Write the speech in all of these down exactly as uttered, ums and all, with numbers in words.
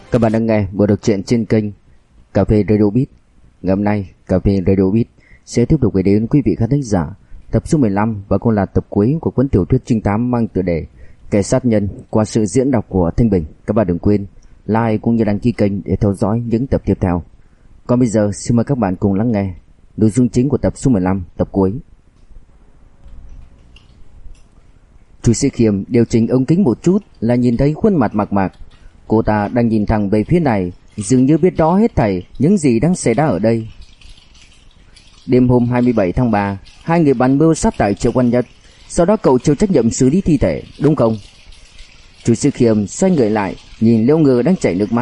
Các bạn đang nghe bộ đọc truyện trên kênh Cà phê Radio Beat. Ngày hôm nay, Cà phê Radio Beat sẽ tiếp tục gửi đến quý vị khán thính giả tập số mười lăm và cũng là tập cuối của cuốn tiểu thuyết trinh thám mang tựa đề Kẻ sát nhân qua sự diễn đọc của Thanh Bình. Các bạn đừng quên like cũng như đăng ký kênh để theo dõi những tập tiếp theo. Còn bây giờ, xin mời các bạn cùng lắng nghe nội dung chính của tập số mười lăm, tập cuối. Chu Sĩ Khiêm điều chỉnh ống kính một chút là nhìn thấy khuôn mặt Mạc Mạc. Cô ta đang nhìn thẳng về phía này, dường như biết rõ hết thảy những gì đang xảy ra ở đây. Đêm hôm hai mươi bảy tháng ba, hai người bàn mưu sát tại Triệu Quan Nhất, sau đó cậu chịu trách nhiệm xử lý thi thể, đúng không? Chu Sĩ Khiêm xoay người lại, nhìn Liễu Ngư đang chảy nước mắt.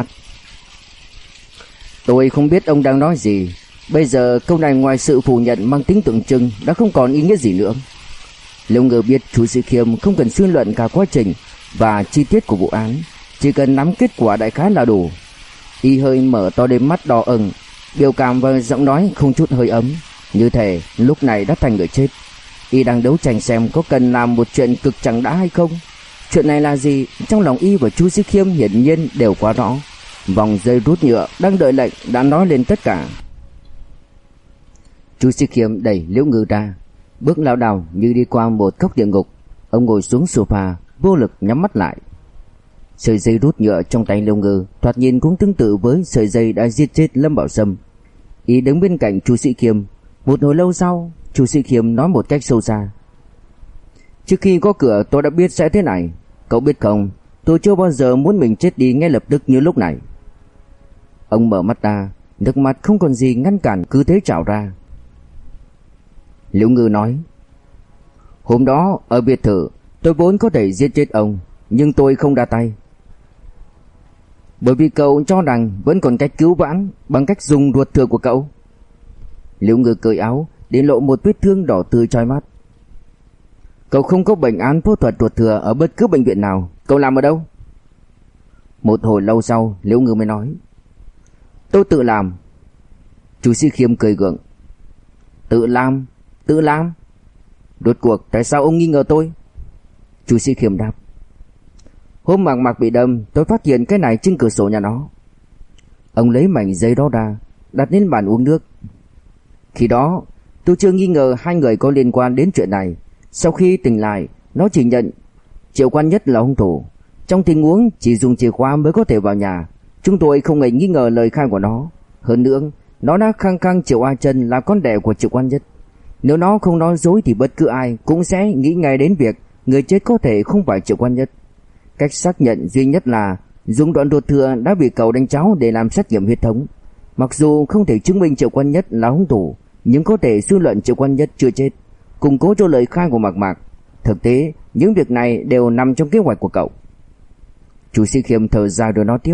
Tôi không biết ông đang nói gì. Bây giờ câu này ngoài sự phủ nhận mang tính tượng trưng đã không còn ý nghĩa gì nữa. Liễu Ngư biết Chu Sĩ Khiêm không cần suy luận cả quá trình và chi tiết của vụ án, chỉ cần nắm kết quả đại khái là đủ. Y hơi mở to đôi mắt đỏ ửng, biểu cảm và giọng nói không chút hơi ấm, như thể lúc này đã thành người chết. Y đang đấu tranh xem có cần làm một chuyện cực chẳng đã hay không. Chuyện này là gì, trong lòng Y và Chu Sĩ Khiêm hiển nhiên đều quá rõ. Vòng dây rút nhựa đang đợi lệnh đã nói lên tất cả. Chu Sĩ Khiêm đẩy Liễu Ngư ra, bước lảo đảo như đi qua một cốc địa ngục. Ông ngồi xuống sofa, vô lực nhắm mắt lại. Sợi dây rút nhựa trong tay Liễu Ngư thoạt nhìn cũng tương tự với sợi dây đã giết chết Lâm Bảo Sâm. Y đứng bên cạnh Chu Sĩ Khiêm. Một hồi lâu sau, Chu Sĩ Khiêm nói một cách sâu xa: Trước khi có cửa tôi đã biết sẽ thế này. Cậu biết không, tôi chưa bao giờ muốn mình chết đi ngay lập tức như lúc này. Ông mở mắt ra, nước mắt không còn gì ngăn cản cứ thế trào ra. Liễu Ngư nói: Hôm đó ở biệt thự tôi vốn có thể giết chết ông, nhưng tôi không ra tay. Bởi vì cậu cho rằng vẫn còn cách cứu vãn bằng cách dùng ruột thừa của cậu. Liễu Ngư cởi áo để lộ một vết thương đỏ tươi chói mắt. Cậu không có bệnh án phẫu thuật ruột thừa ở bất cứ bệnh viện nào. Cậu làm ở đâu? Một hồi lâu sau, Liễu Ngư mới nói: Tôi tự làm. Chu Sĩ Khiêm cười gượng: Tự làm? Tự làm? Rốt cuộc tại sao ông nghi ngờ tôi? Chu Sĩ Khiêm đáp: Hôm Mạc Mạc bị đâm, tôi phát hiện cái này trên cửa sổ nhà nó. Ông lấy mảnh giấy đó ra, đặt lên bàn uống nước. Khi đó tôi chưa nghi ngờ hai người có liên quan đến chuyện này. Sau khi tỉnh lại, nó chỉ nhận Triệu Quan Nhất là hung thủ. Trong tình huống chỉ dùng chìa khóa mới có thể vào nhà, chúng tôi không hề nghi ngờ lời khai của nó. Hơn nữa, nó đã khăng khăng Triệu A Chân là con đẻ của Triệu Quan Nhất. Nếu nó không nói dối thì bất cứ ai cũng sẽ nghĩ ngay đến việc người chết có thể không phải Triệu Quan Nhất. Cách xác nhận duy nhất là dùng đoạn ruột thừa đã bị cậu đánh cháo để làm xét nghiệm huyết thống. Mặc dù không thể chứng minh Triệu Quan Nhất là hung thủ, nhưng có thể suy luận Triệu Quan Nhất chưa chết, củng cố cho lời khai của Mạc Mạc. Thực tế, những việc này đều nằm trong kế hoạch của cậu. Chu Sĩ Khiêm thở dài rồi nói tiếp: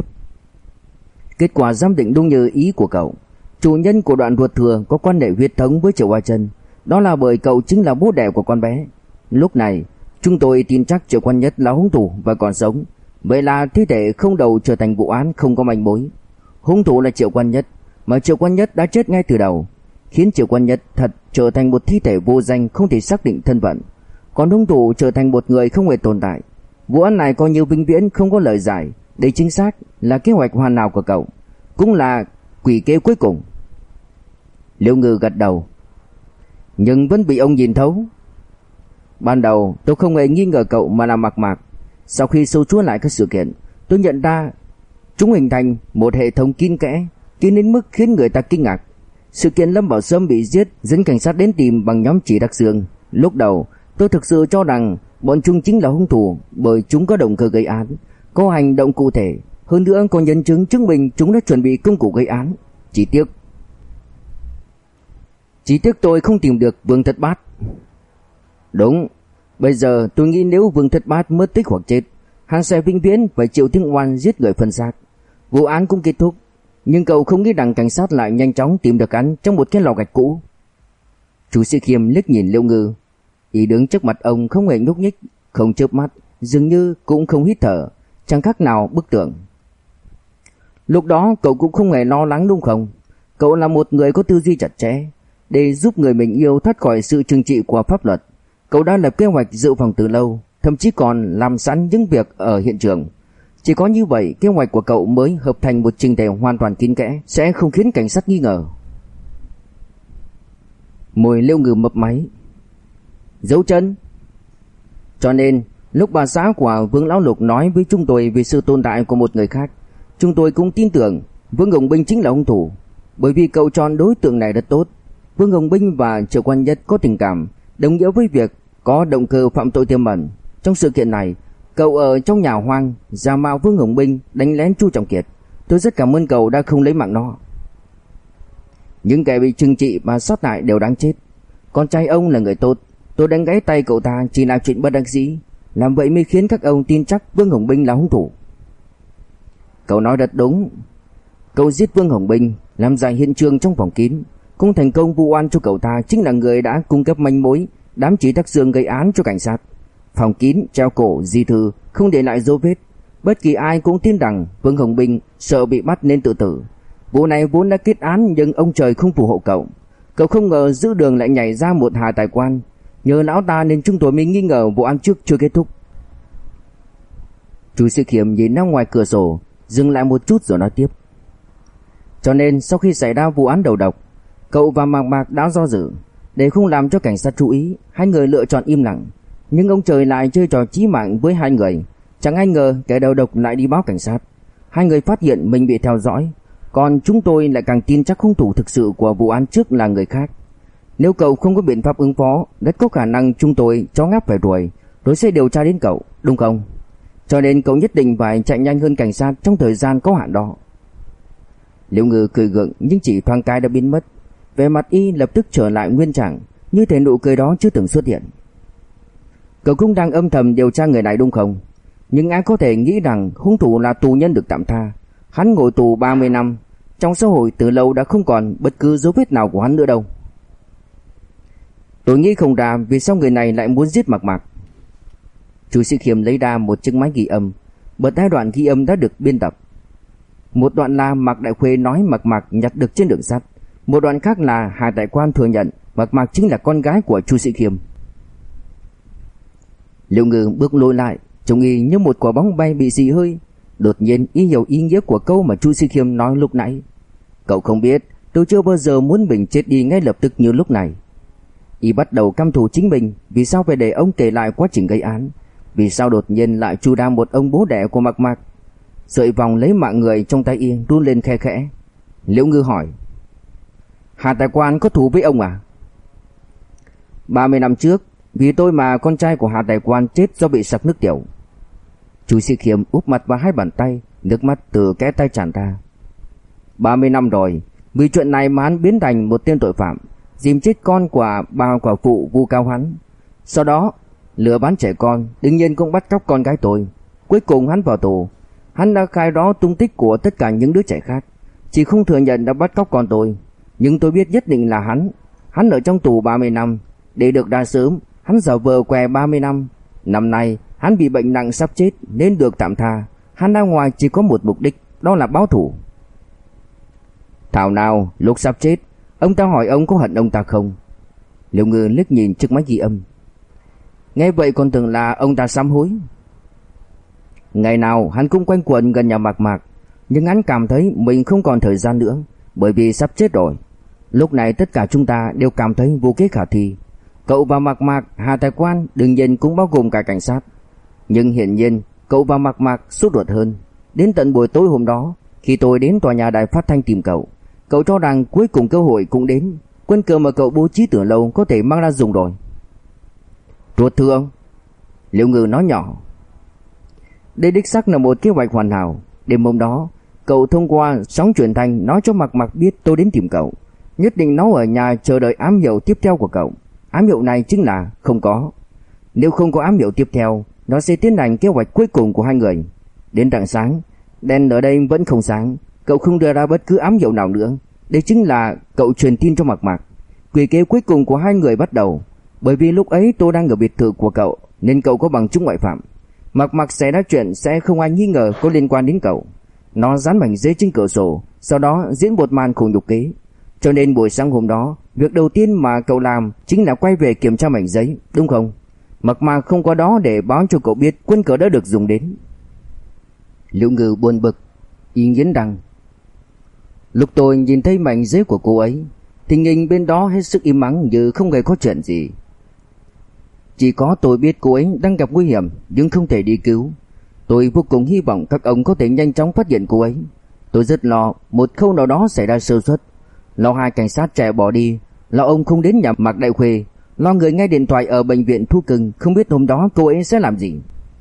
Kết quả giám định đúng như ý của cậu. Chủ nhân của đoạn ruột thừa có quan hệ huyết thống với Triệu A Chân. Đó là bởi cậu chính là bố đẻ của con bé. Lúc này chúng tôi tin chắc Triệu Quan Nhất là hung thủ và còn sống. Vậy là thi thể không đầu trở thành vụ án không có manh mối. Hung thủ là Triệu Quan Nhất, mà Triệu Quan Nhất đã chết ngay từ đầu, khiến Triệu Quan Nhất thật trở thành một thi thể vô danh không thể xác định thân phận. Còn hung thủ trở thành một người không hề tồn tại. Vụ án này coi như vĩnh viễn không có lời giải. Đây chính xác là kế hoạch hoàn hảo của cậu, cũng là quỷ kế cuối cùng. Liễu Ngư gật đầu: Nhưng vẫn bị ông nhìn thấu. Ban đầu tôi không hề nghi ngờ cậu mà là Mạc Mạc. Sau khi sâu chuỗi lại các sự kiện, tôi nhận ra chúng hình thành một hệ thống kín kẽ, kín đến mức khiến người ta kinh ngạc. Sự kiện Lâm Bảo Sâm bị giết dẫn cảnh sát đến tìm bằng nhóm Chỉ Đặc Dương. Lúc đầu tôi thực sự cho rằng bọn chúng chính là hung thủ, bởi chúng có động cơ gây án, có hành động cụ thể, hơn nữa có nhân chứng chứng minh chúng đã chuẩn bị công cụ gây án. Chỉ tiếc Chỉ tiếc tôi không tìm được Vương Thất Bát. Đúng, bây giờ tôi nghĩ nếu Vương Thất Bát mất tích hoặc chết, hắn sẽ vĩnh viễn phải chịu tiếng oan giết người phân xác. Vụ án cũng kết thúc. Nhưng cậu không nghĩ rằng cảnh sát lại nhanh chóng tìm được hắn trong một cái lò gạch cũ. Chu Sĩ Khiêm liếc nhìn Liễu Ngư. Y đứng trước mặt ông không hề nhúc nhích, không chớp mắt, dường như cũng không hít thở, chẳng khác nào bức tượng. Lúc đó cậu cũng không hề lo lắng đúng không? Cậu là một người có tư duy chặt chẽ. Để giúp người mình yêu thoát khỏi sự trừng trị của pháp luật, cậu đã lập kế hoạch dự phòng từ lâu, thậm chí còn làm sẵn những việc ở hiện trường. Chỉ có như vậy kế hoạch của cậu mới hợp thành một trình thể hoàn toàn kín kẽ, sẽ không khiến cảnh sát nghi ngờ. Môi Liễu Ngư mấp máy. Dấu chân. Cho nên lúc bà xã của Vương Lão Lục nói với chúng tôi về sự tồn tại của một người khác, chúng tôi cũng tin tưởng Vương Hồng Binh chính là hung thủ. Bởi vì cậu chọn đối tượng này rất tốt. Vương Hồng Binh và Triệu Quan Nhất có tình cảm, đồng nghĩa với việc có động cơ phạm tội tiềm ẩn. Trong sự kiện này, cậu ở trong nhà hoang giả mạo Vương Hồng Binh đánh lén Chu Trọng Kiệt. Tôi rất cảm ơn cậu đã không lấy mạng nó. Những kẻ bị trừng trị và sót lại đều đáng chết. Con trai ông là người tốt, tôi đánh gãy tay cậu ta chỉ là chuyện bất đắc dĩ. Làm vậy mới khiến các ông tin chắc Vương Hồng Binh là hung thủ. Cậu nói rất đúng. Cậu giết Vương Hồng Binh, làm giải hiện trường trong phòng kín, cũng thành công vu oan cho cậu ta chính là người đã cung cấp manh mối đám chỉ Đắc Dương gây án cho cảnh sát. Phòng kín, treo cổ, di thư, không để lại dấu vết. Bất kỳ ai cũng tin rằng Vương Hồng Binh sợ bị bắt nên tự tử. Vụ này vốn đã kết án nhưng ông trời không phù hộ cậu. Cậu không ngờ giữa đường lại nhảy ra một Hà Tài Quan. Nhờ lão ta nên chúng tôi mới nghi ngờ vụ án trước chưa kết thúc. Chu Sĩ Khiêm nhìn ra ngoài cửa sổ, dừng lại một chút rồi nói tiếp. Cho nên sau khi xảy ra vụ án đầu độc, cậu và Mạc Mạc đã do dự. Để không làm cho cảnh sát chú ý, hai người lựa chọn im lặng. Nhưng ông trời lại chơi trò chí mạng với hai người. Chẳng ai ngờ kẻ đầu độc lại đi báo cảnh sát. Hai người phát hiện mình bị theo dõi. Còn chúng tôi lại càng tin chắc hung thủ thực sự của vụ án trước là người khác. Nếu cậu không có biện pháp ứng phó, rất có khả năng chúng tôi chó ngáp phải đuổi, rồi sẽ điều tra đến cậu, đúng không? Cho nên cậu nhất định phải chạy nhanh hơn cảnh sát trong thời gian có hạn đó. Liễu Ngư cười gượng nhưng chỉ thoáng cái đã biến mất. Vẻ mặt y lập tức trở lại nguyên trạng, như thể nụ cười đó chưa từng xuất hiện. Cậu cũng đang âm thầm điều tra người này đúng không? Nhưng ai có thể nghĩ rằng hung thủ là tù nhân được tạm tha. Hắn ngồi tù ba mươi năm, trong xã hội từ lâu đã không còn bất cứ dấu vết nào của hắn nữa đâu. Tôi nghĩ không ra vì sao người này lại muốn giết Mạc Mạc. Chu Sĩ Khiêm lấy ra một chiếc máy ghi âm. Bật hai đoạn ghi âm đã được biên tập. Một đoạn là Mạc Đại Khuê nói Mạc Mạc nhặt được trên đường sắt. Một đoạn khác là Hà Đại Quan thừa nhận Mạc Mạc chính là con gái của Chu Sĩ Khiêm. Liễu Ngư bước lùi lại, trông y như một quả bóng bay bị xì hơi. Đột nhiên y hiểu ý nghĩa của câu mà Chu Sĩ Khiêm nói lúc nãy. Cậu không biết, tôi chưa bao giờ muốn mình chết đi ngay lập tức như lúc này. Y bắt đầu căm thù chính mình. Vì sao phải để ông kể lại quá trình gây án? Vì sao đột nhiên lại chu đam một ông bố đẻ của Mạc Mạc? Sợi vòng lấy mạng người trong tay y run lên khe khẽ. Liễu Ngư hỏi, Hà Tài Quan có thù với ông à? ba mươi năm trước, vì tôi mà con trai của Hà Tài Quan chết do bị sặc nước tiểu. Chu Sĩ Khiêm úp mặt vào hai bàn tay, nước mắt từ kẽ tay tràn ra. ba mươi năm rồi, vì chuyện này mà hắn biến thành một tên tội phạm, dìm chết con của bà quả phụ vu cáo hắn. Sau đó lừa bán trẻ con, đương nhiên cũng bắt cóc con gái tôi. Cuối cùng hắn vào tù. Hắn đã khai rõ tung tích của tất cả những đứa trẻ khác, chỉ không thừa nhận đã bắt cóc con tôi. Nhưng tôi biết nhất định là hắn. Hắn ở trong tù ba mươi năm, để được ra sớm, hắn giả vờ què ba mươi năm. Năm nay hắn bị bệnh nặng sắp chết nên được tạm tha. Hắn ra ngoài chỉ có một mục đích, đó là báo thù. Thảo nào lúc sắp chết, ông ta hỏi ông có hận ông ta không? Liễu Ngư liếc nhìn chiếc máy ghi âm. Nghe vậy còn tưởng là ông ta sám hối. Ngày nào hắn cũng quanh quẩn gần nhà Mạc Mạc, nhưng hắn cảm thấy mình không còn thời gian nữa, bởi vì sắp chết rồi. Lúc này tất cả chúng ta đều cảm thấy vô kế khả thi. Cậu và Mạc Mạc, Hà Tài Quan đương nhiên cũng bao gồm cả cảnh sát. Nhưng hiển nhiên cậu và Mạc Mạc sốt ruột hơn. Đến tận buổi tối hôm đó, khi tôi đến tòa nhà đài phát thanh tìm cậu, cậu cho rằng cuối cùng cơ hội cũng đến. Quân cờ mà cậu bố trí từ lâu có thể mang ra dùng rồi. Ruột thưa ông, Liễu Ngư nói nhỏ. Đây đích xác là một kế hoạch hoàn hảo. Đêm hôm đó, cậu thông qua sóng truyền thanh nói cho Mạc Mạc biết tôi đến tìm cậu. Nhất định nó ở nhà chờ đợi ám hiệu tiếp theo của cậu. Ám hiệu này chính là không có. Nếu không có ám hiệu tiếp theo, nó sẽ tiến hành kế hoạch cuối cùng của hai người. Đến rạng sáng, đèn ở đây vẫn không sáng. Cậu không đưa ra bất cứ ám hiệu nào nữa. Đây chính là cậu truyền tin cho Mạc Mạc. Quỷ kế cuối cùng của hai người bắt đầu. Bởi vì lúc ấy tôi đang ở biệt thự của cậu, nên cậu có bằng chứng ngoại phạm. Mạc Mạc xảy ra chuyện sẽ không ai nghi ngờ có liên quan đến cậu. Nó dán mảnh giấy trên cửa sổ, sau đó diễn một màn khổ nhục kế. Cho nên buổi sáng hôm đó, việc đầu tiên mà cậu làm chính là quay về kiểm tra mảnh giấy, đúng không? Mạc Mạc không có đó để báo cho cậu biết quân cờ đã được dùng đến. Liễu Ngư buồn bực, y nghiến răng. Lúc tôi nhìn thấy mảnh giấy của cô ấy, tình hình bên đó hết sức im ắng như không hề có chuyện gì. Chỉ có tôi biết cô ấy đang gặp nguy hiểm nhưng không thể đi cứu. Tôi vô cùng hy vọng các ông có thể nhanh chóng phát hiện cô ấy. Tôi rất lo một khâu nào đó xảy ra sơ suất, lo hai cảnh sát trẻ bỏ đi, lo ông không đến nhà Mạc Đại Khuê, lo người nghe điện thoại ở bệnh viện Thu Cưng không biết hôm đó cô ấy sẽ làm gì.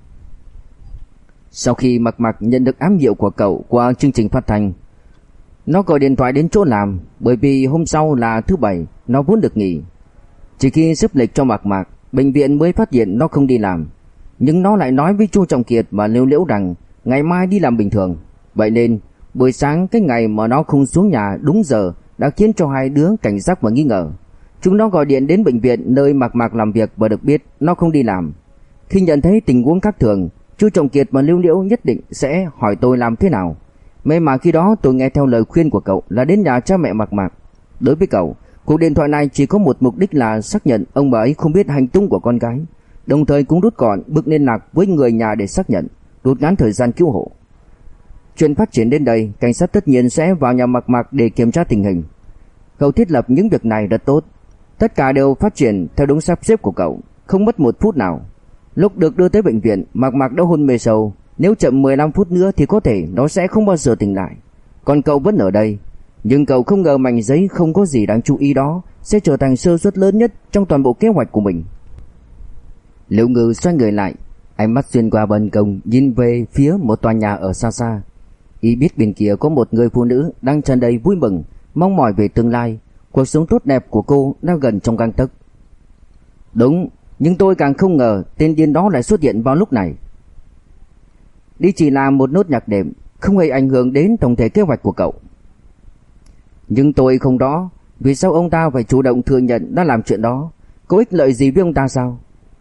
Sau khi Mạc Mạc nhận được ám hiệu của cậu qua chương trình phát thanh, nó gọi điện thoại đến chỗ làm, bởi vì hôm sau là thứ bảy, nó vốn được nghỉ. Chỉ khi xếp lịch cho Mạc Mạc, bệnh viện mới phát hiện nó không đi làm. Nhưng nó lại nói với Chu Trọng Kiệt và Liễu Liễu rằng ngày mai đi làm bình thường. Vậy nên buổi sáng cái ngày mà nó không xuống nhà đúng giờ đã khiến cho hai đứa cảnh giác và nghi ngờ. Chúng nó gọi điện đến bệnh viện nơi Mạc Mạc làm việc và được biết nó không đi làm. Khi nhận thấy tình huống khác thường, Chu Trọng Kiệt và Liễu Liễu nhất định sẽ hỏi tôi làm thế nào. May mà khi đó tôi nghe theo lời khuyên của cậu là đến nhà cha mẹ Mạc Mạc. Đối với cậu, cuộc điện thoại này chỉ có một mục đích là xác nhận ông bà ấy không biết hành tung của con gái, đồng thời cũng rút gọn bước liên lạc với người nhà để xác nhận, rút ngắn thời gian cứu hộ. Chuyện phát triển đến đây, cảnh sát tất nhiên sẽ vào nhà Mạc Mạc để kiểm tra tình hình. Cậu thiết lập những việc này rất tốt. Tất cả đều phát triển theo đúng sắp xếp của cậu, không mất một phút nào. Lúc được đưa tới bệnh viện, Mạc Mạc đã hôn mê sâu. Nếu chậm mười lăm phút nữa thì có thể nó sẽ không bao giờ tỉnh lại. Còn cậu vẫn ở đây. Nhưng cậu không ngờ mảnh giấy không có gì đáng chú ý đó sẽ trở thành sơ suất lớn nhất trong toàn bộ kế hoạch của mình. Liễu Ngư xoay người lại, ánh mắt xuyên qua ban công nhìn về phía một tòa nhà ở xa xa. Y biết bên kia có một người phụ nữ đang tràn đầy vui mừng, mong mỏi về tương lai. Cuộc sống tốt đẹp của cô đang gần trong gang tấc. Đúng, nhưng tôi càng không ngờ tên điên đó lại xuất hiện vào lúc này. Đi chỉ là một nốt nhạc đệm, không hề ảnh hưởng đến tổng thể kế hoạch của cậu. Nhưng tôi không rõ vì sao ông ta phải chủ động thừa nhận đã làm chuyện đó. Có ích lợi gì với ông ta sao?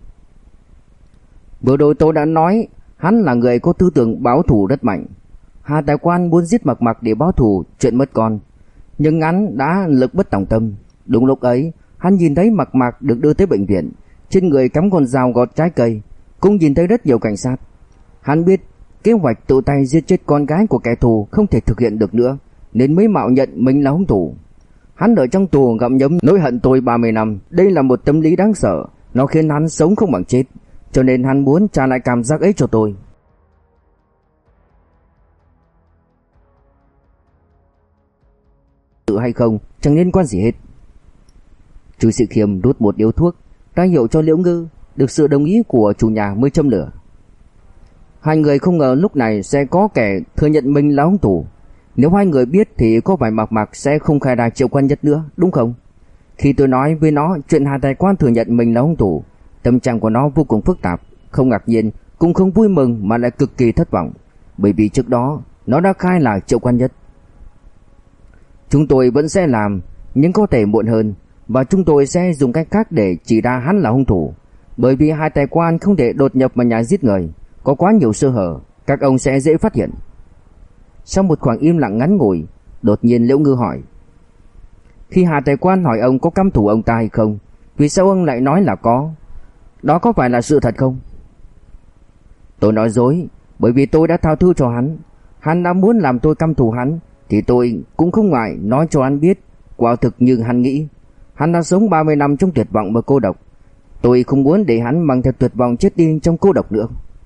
Vừa rồi tôi đã nói hắn là người có tư tưởng báo thù rất mạnh. Hà Tài Quan muốn giết Mạc Mạc để báo thù chuyện mất con, nhưng hắn đã lực bất tòng tâm. Đúng lúc ấy, hắn nhìn thấy Mạc Mạc được đưa tới bệnh viện, trên người cắm con dao gọt trái cây, cũng nhìn thấy rất nhiều cảnh sát. Hắn biết kế hoạch tự tay giết chết con gái của kẻ thù không thể thực hiện được nữa, nên mới mạo nhận mình là hung thủ. Hắn ở trong tù gặm nhấm nỗi hận tôi ba mươi năm. Đây là một tâm lý đáng sợ, nó khiến hắn sống không bằng chết, cho nên hắn muốn trả lại cảm giác ấy cho tôi. Tự hay không chẳng liên quan gì hết. Chu Sĩ Khiêm đút một điếu thuốc ra hiệu cho Liễu Ngư, được sự đồng ý của chủ nhà mới châm lửa. Hai người không ngờ lúc này sẽ có kẻ thừa nhận mình là hung thủ. Nếu hai người biết thì có phải Mạc Mạc sẽ không khai ra Triệu Quan Nhất nữa, đúng không? Khi tôi nói với nó chuyện Hà Tài Quan thừa nhận mình là hung thủ, tâm trạng của nó vô cùng phức tạp, không ngạc nhiên, cũng không vui mừng mà lại cực kỳ thất vọng, bởi vì trước đó nó đã khai là Triệu Quan Nhất. Chúng tôi vẫn sẽ làm, nhưng có thể muộn hơn, và chúng tôi sẽ dùng cách khác để chỉ ra hắn là hung thủ, bởi vì Hà Tài Quan không thể đột nhập vào nhà giết người, có quá nhiều sơ hở, các ông sẽ dễ phát hiện. Sau một khoảng im lặng ngắn ngủi, đột nhiên Liễu Ngư hỏi: Khi Hà Tài Quan hỏi ông có căm thù ông ta hay không, vì sao ông lại nói là có? Đó có phải là sự thật không? Tôi nói dối, bởi vì tôi đã tha thứ cho hắn. Hắn đã muốn làm tôi căm thù hắn, thì tôi cũng không ngại nói cho hắn biết, quả thực như hắn nghĩ. Hắn đã sống ba mươi năm trong tuyệt vọng và cô độc. Tôi không muốn để hắn mang theo tuyệt vọng chết đi trong cô độc nữa.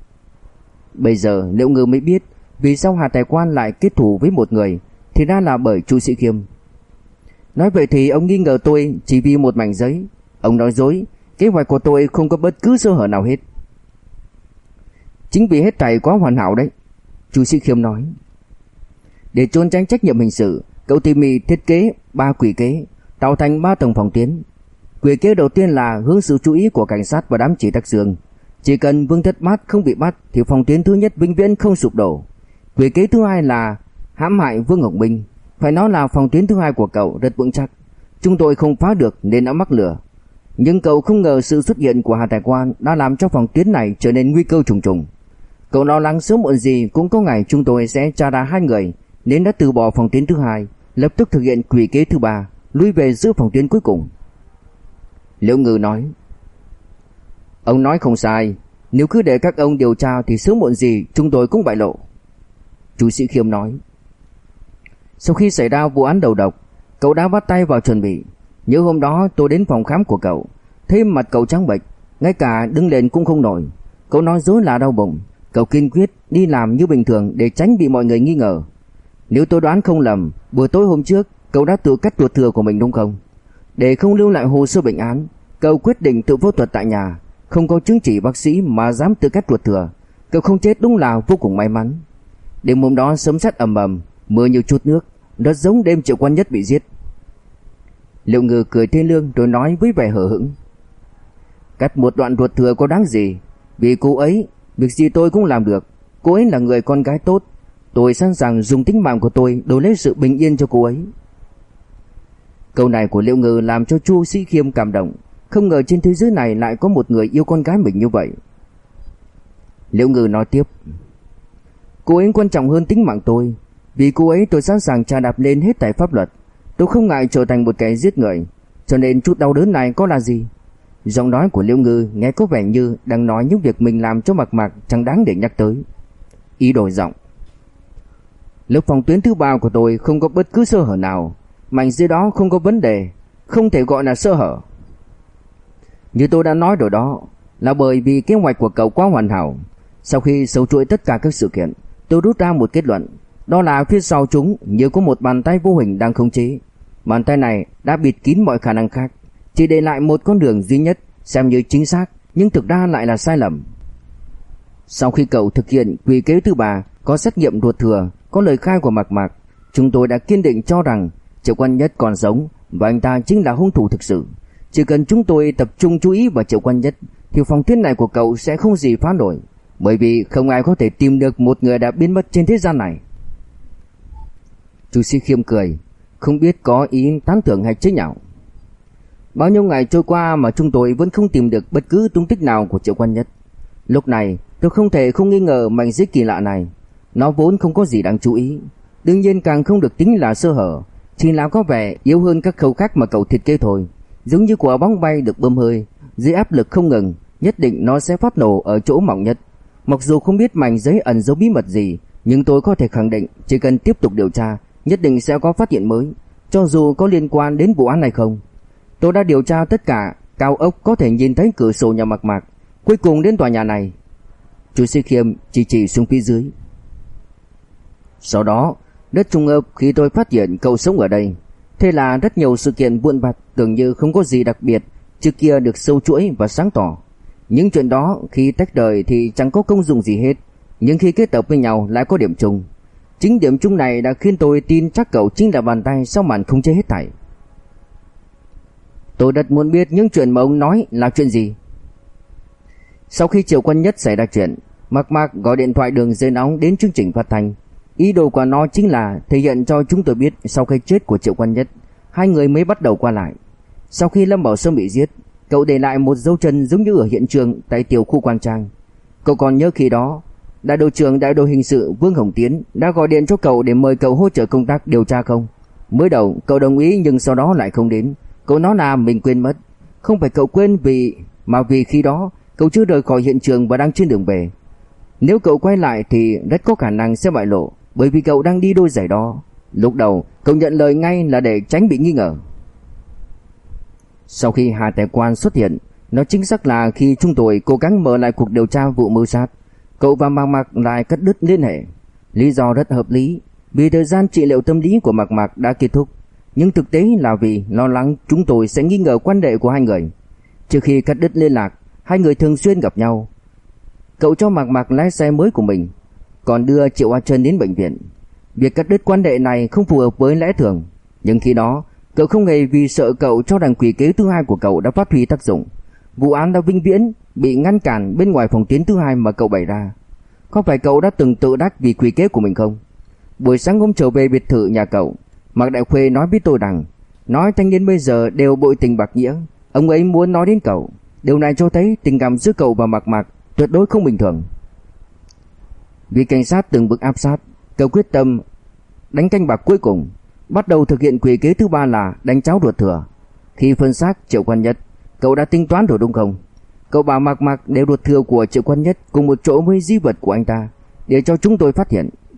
Bây giờ Liễu Ngư mới biết vì sao Hà Tài Quan lại kết thù với một người, thì ra là bởi Chu Sĩ Khiêm. Nói vậy thì ông nghi ngờ tôi chỉ vì một mảnh giấy. Ông nói dối, kế hoạch của tôi không có bất cứ sơ hở nào hết. Chính vì hết thảy quá hoàn hảo đấy, Chu Sĩ Khiêm nói. Để trốn tránh trách nhiệm hình sự, cậu tỉ mỉ thiết kế ba quỷ kế, tạo thành ba tầng phòng tuyến. Quỷ kế đầu tiên là hướng sự chú ý của cảnh sát và đám chỉ Tắc Sương. Chỉ cần Vương Thất Bát không bị bắt thì phòng tuyến thứ nhất vĩnh viễn không sụp đổ. Quỷ kế thứ hai là hãm hại Vương Ngọc Minh. Phải nói là phòng tuyến thứ hai của cậu rất vững chắc. Chúng tôi không phá được nên đã mắc lửa. Nhưng cậu không ngờ sự xuất hiện của Hà Tài Quan đã làm cho phòng tuyến này trở nên nguy cơ trùng trùng. Cậu lo lắng sớm muộn gì cũng có ngày chúng tôi sẽ tra ra hai người, nên đã từ bỏ phòng tuyến thứ hai, lập tức thực hiện quỷ kế thứ ba, lui về giữ phòng tuyến cuối cùng. Liễu Ngư nói: Ông nói không sai, nếu cứ để các ông điều tra thì sớm muộn gì chúng tôi cũng bại lộ. Chu Sĩ Khiêm nói. Sau khi xảy ra vụ án đầu độc, cậu đã bắt tay vào chuẩn bị. Nhớ hôm đó tôi đến phòng khám của cậu, thấy mặt cậu trắng bệch, ngay cả đứng lên cũng không nổi. Cậu nói dối là đau bụng. Cậu kiên quyết đi làm như bình thường để tránh bị mọi người nghi ngờ. Nếu tôi đoán không lầm, buổi tối hôm trước cậu đã tự cắt ruột thừa của mình đúng không? Để không lưu lại hồ sơ bệnh án, cậu quyết định tự phẫu thuật tại nhà. Không có chứng chỉ bác sĩ mà dám tự cắt ruột thừa. Cậu không chết đúng là vô cùng may mắn. Đêm hôm đó sấm sét ầm ầm, mưa như chút nước, rất giống đêm Triệu Quan Nhất bị giết. Liệu Ngư cười thê lương rồi nói với vẻ hờ hững. Cắt một đoạn ruột thừa có đáng gì? Vì cô ấy, việc gì tôi cũng làm được. Cô ấy là người con gái tốt. Tôi sẵn sàng dùng tính mạng của tôi đổi lấy sự bình yên cho cô ấy. Câu này của Liệu Ngư làm cho Chu Sĩ Khiêm cảm động. Không ngờ trên thế giới này lại có một người yêu con gái mình như vậy. Liệu Ngư nói tiếp. Cô ấy quan trọng hơn tính mạng tôi. Vì cô ấy tôi sẵn sàng chà đạp lên hết thảy pháp luật. Tôi không ngại trở thành một kẻ giết người. Cho nên chút đau đớn này có là gì? Giọng nói của Liễu Ngư nghe có vẻ như đang nói những việc mình làm cho Mạc Mạc chẳng đáng để nhắc tới. Ý đổi giọng. Lớp phòng tuyến thứ ba của tôi không có bất cứ sơ hở nào. Mảnh dưới đó không có vấn đề, không thể gọi là sơ hở. Như tôi đã nói rồi đó, là bởi vì kế hoạch của cậu quá hoàn hảo. Sau khi sâu chuỗi tất cả các sự kiện, tôi rút ra một kết luận. Đó là phía sau chúng như có một bàn tay vô hình đang khống chế. Bàn tay này đã bịt kín mọi khả năng khác, chỉ để lại một con đường duy nhất, xem như chính xác, nhưng thực ra lại là sai lầm. Sau khi cậu thực hiện quy kế thứ ba, có xét nghiệm ruột thừa, có lời khai của Mạc Mạc, chúng tôi đã kiên định cho rằng Triệu Quan Nhất còn sống và anh ta chính là hung thủ thực sự. Chỉ cần chúng tôi tập trung chú ý vào Triệu Quan Nhất thì phòng tuyến này của cậu sẽ không gì phá nổi, bởi vì không ai có thể tìm được một người đã biến mất trên thế gian này. Chu Sĩ Khiêm cười, không biết có ý tán thưởng hay chế nhạo. Bao nhiêu ngày trôi qua mà chúng tôi vẫn không tìm được bất cứ tung tích nào của Triệu Quan Nhất. Lúc này tôi không thể không nghi ngờ mảnh giấy kỳ lạ này. Nó vốn không có gì đáng chú ý, đương nhiên càng không được tính là sơ hở, chỉ là có vẻ yếu hơn các khâu khác mà cậu thiết kế thôi. Giống như quả bóng bay được bơm hơi, dưới áp lực không ngừng, nhất định nó sẽ phát nổ ở chỗ mỏng nhất. Mặc dù không biết mảnh giấy ẩn dấu bí mật gì, nhưng tôi có thể khẳng định chỉ cần tiếp tục điều tra, nhất định sẽ có phát hiện mới, cho dù có liên quan đến vụ án này không. Tôi đã điều tra tất cả cao ốc có thể nhìn thấy cửa sổ nhà Mạc Mạc, cuối cùng đến tòa nhà này. Chu Sĩ Khiêm chỉ chỉ xuống phía dưới. Sau đó, rất trùng hợp khi tôi phát hiện cậu sống ở đây. Thế là rất nhiều sự kiện vụn vặt tưởng như không có gì đặc biệt trước kia được sâu chuỗi và sáng tỏ. Những chuyện đó khi tách rời thì chẳng có công dụng gì hết, nhưng khi kết hợp với nhau lại có điểm chung. Chính điểm chung này đã khiến tôi tin chắc cậu chính là bàn tay sau màn khống chế hết thảy. Tôi rất muốn biết những chuyện mà ông nói là chuyện gì. Sau khi Triệu Quan Nhất xảy ra chuyện, Mạc Mạc gọi điện thoại đường dây nóng đến chương trình phát thanh. Ý đồ của nó chính là thể hiện cho chúng tôi biết sau khi chết của Triệu Quan Nhất, hai người mới bắt đầu qua lại. Sau khi Lâm Bảo Sơn bị giết, cậu để lại một dấu chân giống như ở hiện trường tại tiểu khu Quan Trang. Cậu còn nhớ khi đó, đại đội trưởng đại đội hình sự Vương Hồng Tiến đã gọi điện cho cậu để mời cậu hỗ trợ công tác điều tra không? Mới đầu cậu đồng ý nhưng sau đó lại không đến. Cậu nói là mình quên mất. Không phải cậu quên vì mà vì khi đó cậu chưa rời khỏi hiện trường và đang trên đường về. Nếu cậu quay lại thì rất có khả năng sẽ bại lộ, bởi vì cậu đang đi đôi giày đó. Lúc đầu cậu nhận lời ngay là để tránh bị nghi ngờ. Sau khi Hà Tài Quan xuất hiện, nó chính xác là khi chúng tôi cố gắng mở lại cuộc điều tra vụ mưu sát, cậu và Mạc Mạc lại cắt đứt liên hệ. Lý do rất hợp lý, vì thời gian trị liệu tâm lý của Mạc Mạc đã kết thúc, nhưng thực tế là vì lo lắng chúng tôi sẽ nghi ngờ quan hệ của hai người. Trước khi cắt đứt liên lạc, hai người thường xuyên gặp nhau. Cậu cho Mạc Mạc lái xe mới của mình, còn đưa Triệu Hoa Trân đến bệnh viện. Việc cắt đứt quan hệ này không phù hợp với lẽ thường, nhưng khi đó cậu không hề vì sợ cậu cho rằng quỷ kế thứ hai của cậu đã phát huy tác dụng. Vụ án đã vĩnh viễn bị ngăn cản bên ngoài phòng tuyến thứ hai mà cậu bày ra. Có phải cậu đã từng tự đắc vì quỷ kế của mình không? Buổi sáng hôm trở về biệt thự nhà cậu, Mạc Đại Khuê nói với tôi rằng nói thanh niên bây giờ đều bội tình bạc nghĩa. Ông ấy muốn nói đến cậu. Điều này cho thấy tình cảm giữa cậu và Mạc Mạc tuyệt đối không bình thường. Vì cảnh sát từng bước áp sát, cậu quyết tâm đánh canh bạc cuối cùng, bắt đầu thực hiện quỷ kế thứ ba là đánh cháo ruột thừa. Khi phân xác Triệu Quan Nhất, cậu đã tính toán rồi đúng không? Cậu bảo Mạc Mạc để ruột thừa của Triệu Quan Nhất cùng một chỗ với di vật của anh ta, để cho chúng tôi phát hiện.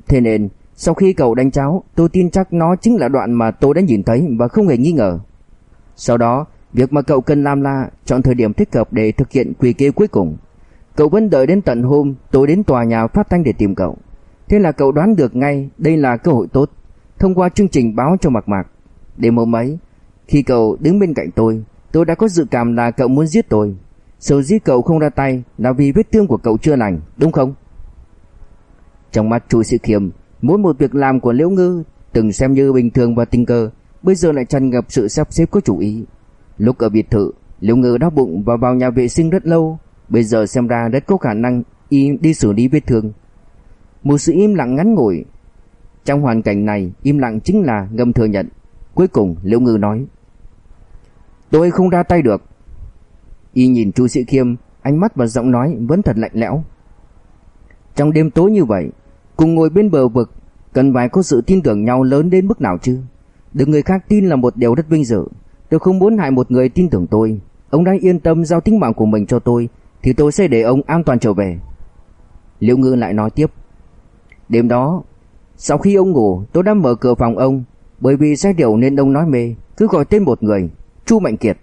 Thế nên sau khi cậu đánh cháo, tôi tin chắc nó chính là đoạn mà tôi đã nhìn thấy và không hề nghi ngờ. Sau đó, việc mà cậu cần làm là chọn thời điểm thích hợp để thực hiện quỷ kế cuối cùng. Cậu vẫn đợi đến tận hôm tôi đến tòa nhà phát thanh để tìm cậu. Thế là cậu đoán được ngay đây là cơ hội tốt. Thông qua chương trình báo cho Mạc Mạc. Đêm hôm ấy, khi cậu đứng bên cạnh tôi, tôi đã có dự cảm là cậu muốn giết tôi. Sở dĩ cậu không ra tay là vì vết thương của cậu chưa lành, đúng không? Trong mắt Chu Sĩ Khiêm, mỗi một việc làm của Liễu Ngư từng xem như bình thường và tình cờ, bây giờ lại tràn ngập sự sắp xếp có chủ ý. Lúc ở biệt thự, Liễu Ngư đau bụng và vào nhà vệ sinh rất lâu, bây giờ xem ra rất có khả năng y đi xử lý vết thương. Một sự im lặng ngắn ngủi. Trong hoàn cảnh này, im lặng chính là ngầm thừa nhận. Cuối cùng Liễu Ngư nói: "Tôi không ra tay được." Y nhìn Chu Sĩ Khiêm, ánh mắt và giọng nói vẫn thật lạnh lẽo. Trong đêm tối như vậy, cùng ngồi bên bờ vực, cần phải có sự tin tưởng nhau lớn đến mức nào chứ? Được người khác tin là một điều rất vinh dự. Tôi không muốn hại một người tin tưởng tôi. Ông đã yên tâm giao tính mạng của mình cho tôi, thì tôi sẽ để ông an toàn trở về. Liễu Ngư lại nói tiếp: "Đêm đó, sau khi ông ngủ, tôi đã mở cửa phòng ông, bởi vì say rượu nên ông nói mê, cứ gọi tên một người, Chu Mạnh Kiệt."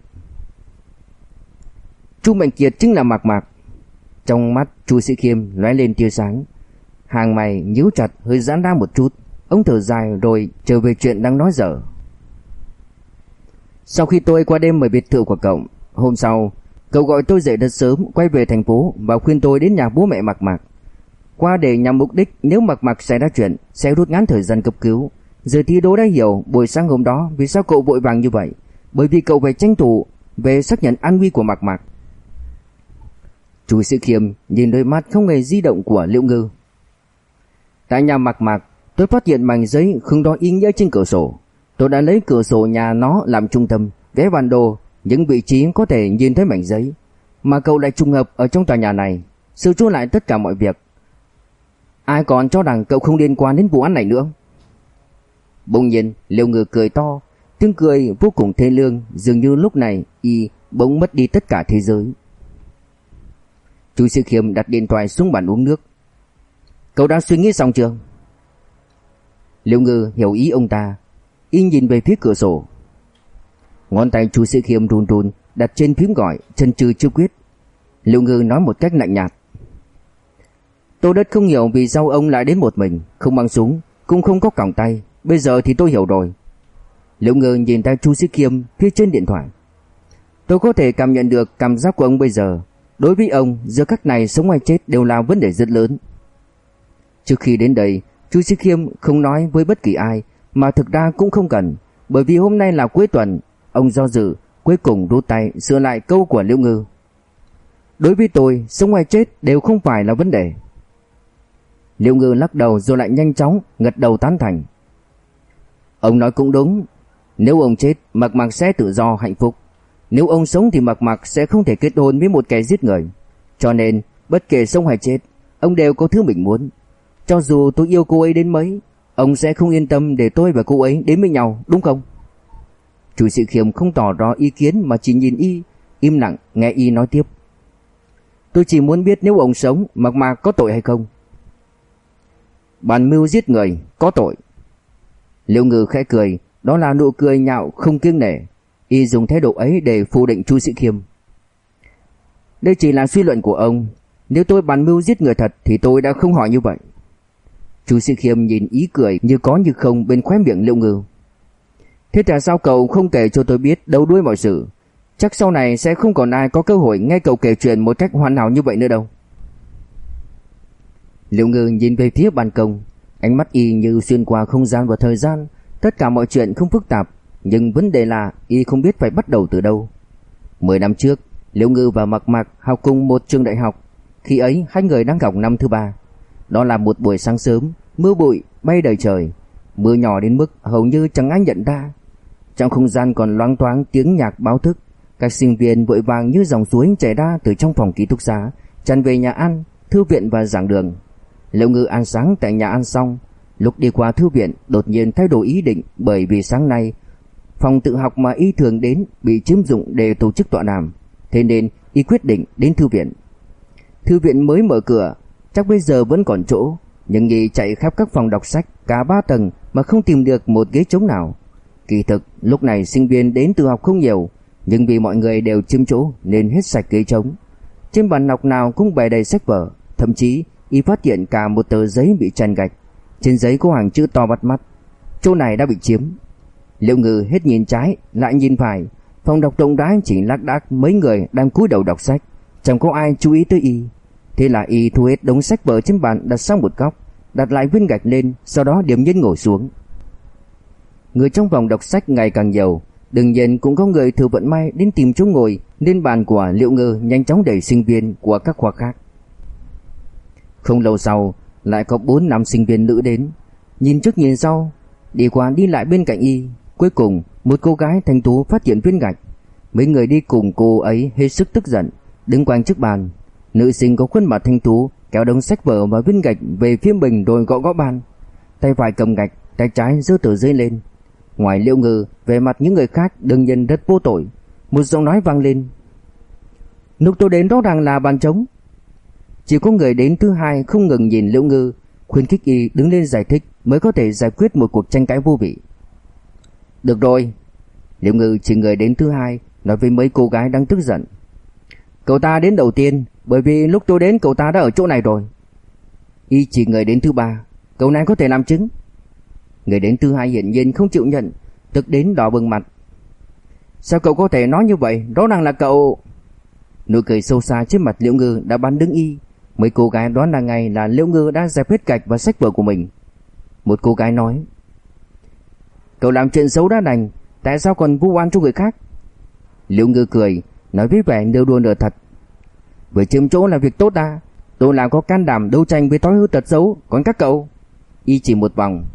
Chu Mạnh Kiệt chính là Mạc Mạc. Trong mắt Chu Sĩ Khiêm lóe lên tia sáng, hàng mày nhíu chặt hơi giãn ra một chút. Ông thở dài rồi trở về chuyện đang nói dở. Sau khi tôi qua đêm ở biệt thự của cậu, hôm sau cậu gọi tôi dậy rất sớm, quay về thành phố và khuyên tôi đến nhà bố mẹ Mạc Mạc, qua để nhằm mục đích nếu Mạc Mạc xảy ra chuyện sẽ rút ngắn thời gian cấp cứu. Giờ thì Đỗ đã hiểu buổi sáng hôm đó vì sao cậu vội vàng như vậy, bởi vì cậu phải tranh thủ về xác nhận an nguy của Mạc Mạc. Chu Sĩ Khiêm nhìn đôi mắt không hề di động của Liễu Ngư. Tại nhà Mạc Mạc, tôi phát hiện mảnh giấy không đó ý nghĩa trên cửa sổ. Tôi đã lấy cửa sổ nhà nó làm trung tâm, vẽ bản đồ những vị trí có thể nhìn thấy mảnh giấy. Mà cậu lại trùng hợp ở trong tòa nhà này, sửa chữa lại tất cả mọi việc. Ai còn cho rằng cậu không liên quan đến vụ án này nữa? Bỗng nhiên Liễu Ngư cười to, tiếng cười vô cùng thê lương, dường như lúc này y bỗng mất đi tất cả thế giới. Chu Sĩ Khiêm đặt điện thoại xuống bàn uống nước. Cậu đã suy nghĩ xong chưa? Liễu Ngư hiểu ý ông ta, y nhìn về phía cửa sổ. Ngón tay Chu Sĩ Khiêm run run đặt trên phím gọi, chần chừ chưa quyết. Liễu Ngư nói một cách lạnh nhạt: Tôi rất không hiểu vì sao ông lại đến một mình, không mang súng, cũng không có còng tay. Bây giờ thì tôi hiểu rồi. Liễu Ngư nhìn tay Chu Sĩ Khiêm phía trên điện thoại. Tôi có thể cảm nhận được cảm giác của ông bây giờ. Đối với ông, giữa các này sống hay chết đều là vấn đề rất lớn. Trước khi đến đây, Chu Sĩ Khiêm không nói với bất kỳ ai, mà thực ra cũng không cần, bởi vì hôm nay là cuối tuần. Ông do dự, cuối cùng rút tay sửa lại câu của Liễu Ngư. Đối với tôi, sống hay chết đều không phải là vấn đề. Liễu Ngư lắc đầu rồi lại nhanh chóng gật đầu tán thành. Ông nói cũng đúng. Nếu ông chết, Mạc Mạc sẽ tự do hạnh phúc. Nếu ông sống thì Mạc Mạc sẽ không thể kết hôn với một kẻ giết người. Cho nên bất kể sống hay chết, ông đều có thứ mình muốn. Cho dù tôi yêu cô ấy đến mấy, ông sẽ không yên tâm để tôi và cô ấy đến với nhau, đúng không? Chu Sĩ Khiêm không tỏ rõ ý kiến mà chỉ nhìn y, im lặng nghe y nói tiếp. Tôi chỉ muốn biết nếu ông sống, Mạc Mạc có tội hay không. Bàn mưu giết người, có tội. Liễu Ngư khẽ cười, đó là nụ cười nhạo không kiêng nể. Y dùng thái độ ấy để phủ định Chu Sĩ Khiêm. Đây chỉ là suy luận của ông. Nếu tôi bàn mưu giết người thật thì tôi đã không hỏi như vậy. Chu Sĩ Khiêm nhìn ý cười như có như không bên khóe miệng Liễu Ngư. Thế tại sao cậu không kể cho tôi biết đầu đuôi mọi sự? Chắc sau này sẽ không còn ai có cơ hội nghe cậu kể chuyện một cách hoàn hảo như vậy nữa đâu. Liễu Ngư nhìn về phía ban công, ánh mắt y như xuyên qua không gian và thời gian. Tất cả mọi chuyện không phức tạp, nhưng vấn đề là y không biết phải bắt đầu từ đâu. Mười năm trước, Liễu Ngư và Mạc Mạc học cùng một trường đại học. Khi ấy hai người đang học năm thứ ba. Đó là một buổi sáng sớm, mưa bụi bay đầy trời, mưa nhỏ đến mức hầu như chẳng ai nhận ra. Trong không gian còn loáng thoáng tiếng nhạc báo thức. Các sinh viên vội vàng như dòng suối chảy ra từ trong phòng ký túc xá, tràn về nhà ăn, thư viện và giảng đường. Liễu Ngư ăn sáng tại nhà ăn xong, lúc đi qua thư viện đột nhiên thay đổi ý định, bởi vì sáng nay phòng tự học mà y thường đến bị chiếm dụng để tổ chức tọa đàm, thế nên y quyết định đến thư viện. Thư viện mới mở cửa, chắc bây giờ vẫn còn chỗ. Nhưng Y chạy khắp các phòng đọc sách cả ba tầng mà không tìm được một ghế trống nào. Kỳ thực lúc này sinh viên đến từ học không nhiều, nhưng vì mọi người đều chiếm chỗ nên hết sạch ghế trống. Trên bàn học nào cũng bày đầy sách vở, thậm chí Y phát hiện cả một tờ giấy bị chàn gạch. Trên giấy có hàng chữ to bắt mắt: chỗ này đã bị chiếm. Liễu Ngư hết nhìn trái lại nhìn phải, phòng đọc rộng rãi chỉ lác đác mấy người đang cúi đầu đọc sách, chẳng có ai chú ý tới Y. Thế là Y thu hết đống sách vở trên bàn đặt sang một góc, đặt lại viên gạch lên, sau đó điềm nhiên ngồi xuống. Người trong phòng đọc sách ngày càng nhiều, đương nhiên cũng có người thử vận may đến tìm chỗ ngồi, nên bàn của Liễu Ngư nhanh chóng đẩy sinh viên của các khoa khác. Không lâu sau, lại có bốn năm sinh viên nữ đến, nhìn trước nhìn sau, đi qua đi lại bên cạnh Y. Cuối cùng, một cô gái thanh tú phát hiện viên gạch. Mấy người đi cùng cô ấy hết sức tức giận, đứng quanh trước bàn. Nữ sinh có khuôn mặt thanh tú kéo đống sách vở và viên gạch về phía mình rồi gõ gõ bàn. Tay phải cầm gạch, tay trái giơ tờ giấy lên. Ngoài Liễu Ngư, về mặt những người khác đương nhiên rất vô tội. Một giọng nói vang lên: lúc tôi đến rõ ràng là bàn trống. Chỉ có người đến thứ hai không ngừng nhìn Liễu Ngư, khuyến khích Y đứng lên giải thích mới có thể giải quyết một cuộc tranh cãi vô vị. Được rồi, Liễu Ngư chỉ người đến thứ hai nói với mấy cô gái đang tức giận: cậu ta đến đầu tiên, bởi vì lúc tôi đến cậu ta đã ở chỗ này rồi. Y chỉ người đến thứ ba: cậu này có thể làm chứng. Người đến thứ hai hiển nhiên không chịu nhận, tức đến đỏ bừng mặt. Sao cậu có thể nói như vậy, rõ ràng là cậu. Nụ cười sâu xa trên mặt Liễu Ngư đã bắn đứng Y. Mấy cô gái đoán là ngay là Liễu Ngư đã dẹp hết gạch và sách vở của mình. Một cô gái nói: cậu làm chuyện xấu đã đành, tại sao còn vu oan cho người khác? Liễu Ngư cười, nói với vẻ nêu đùa nửa thật: vừa chiếm chỗ là việc tốt ta, tôi làm có can đảm đấu tranh với thói hư tật xấu, còn các cậu. Y chỉ một vòng: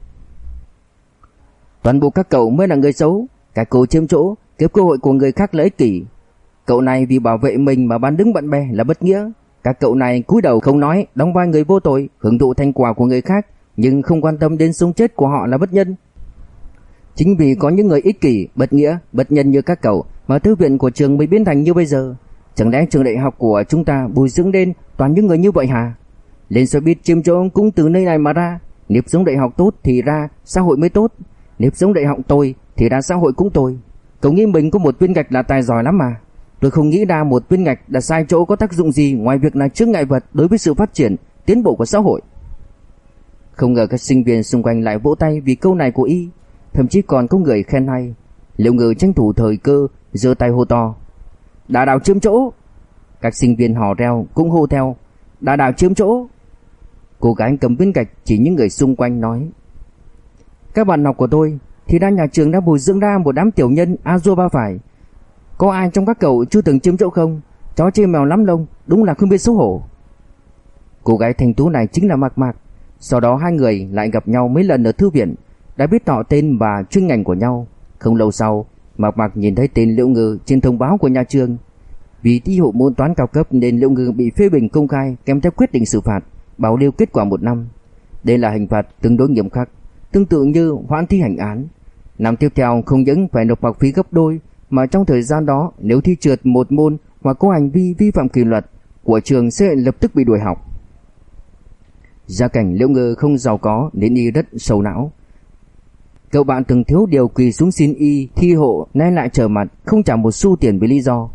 toàn bộ các cậu mới là người xấu, các cậu chiếm chỗ, cướp cơ hội của người khác là ích kỷ. Cậu này vì bảo vệ mình mà bán đứng bạn bè là bất nghĩa. Các cậu này cúi đầu không nói, đóng vai người vô tội, hưởng thụ thành quả của người khác, nhưng không quan tâm đến sống chết của họ là bất nhân. Chính vì có những người ích kỷ, bất nghĩa, bất nhân như các cậu mà thư viện của trường mới biến thành như bây giờ. Chẳng lẽ trường đại học của chúng ta bồi dưỡng lên toàn những người như vậy hả? Lên xe buýt chiếm chỗ cũng từ nơi này mà ra. Nếu giống đại học tốt thì ra xã hội mới tốt, nếu giống đại học tồi thì ra xã hội cũng tồi. Cậu nghĩ mình có một viên gạch là tài giỏi lắm mà. Tôi không nghĩ ra một viên gạch đặt sai chỗ có tác dụng gì ngoài việc là chướng ngại vật đối với sự phát triển, tiến bộ của xã hội. Không ngờ các sinh viên xung quanh lại vỗ tay vì câu này của Y, thậm chí còn có người khen hay. Liễu Ngư tranh thủ thời cơ giơ tay hô to: Đà Đào chiếm chỗ. Các sinh viên hò reo cũng hô theo: Đà Đào chiếm chỗ. Cô gái cầm viên gạch chỉ những người xung quanh nói: các bạn học của tôi thì ra nhà trường đã bồi dưỡng ra một đám tiểu nhân a dua ba phải. Có ai trong các cậu chưa từng chiếm chỗ không? Chó chê mèo lắm lông, đúng là không biết xấu hổ. Cô gái thanh tú này chính là Mạc Mạc. Sau đó hai người lại gặp nhau mấy lần ở thư viện, đã biết họ tên và chuyên ngành của nhau. Không lâu sau, Mạc Mạc nhìn thấy tên Liễu Ngư trên thông báo của nhà trường. Vì thi hộ môn toán cao cấp nên Liễu Ngư bị phê bình công khai kèm theo quyết định xử phạt, bảo lưu kết quả một năm. Đây là hình phạt tương đối nghiêm khắc, tương tự như hoãn thi hành án. Năm tiếp theo không những phải nộp học phí gấp đôi, mà trong thời gian đó nếu thi trượt một môn hoặc có hành vi vi phạm kỷ luật của trường sẽ lập tức bị đuổi học. Gia cảnh Liễu Ngư không giàu có nên Y rất sầu não. Cậu bạn từng thiếu điều quỳ xuống xin Y thi hộ, nay lại trở mặt không trả một xu tiền với lý do: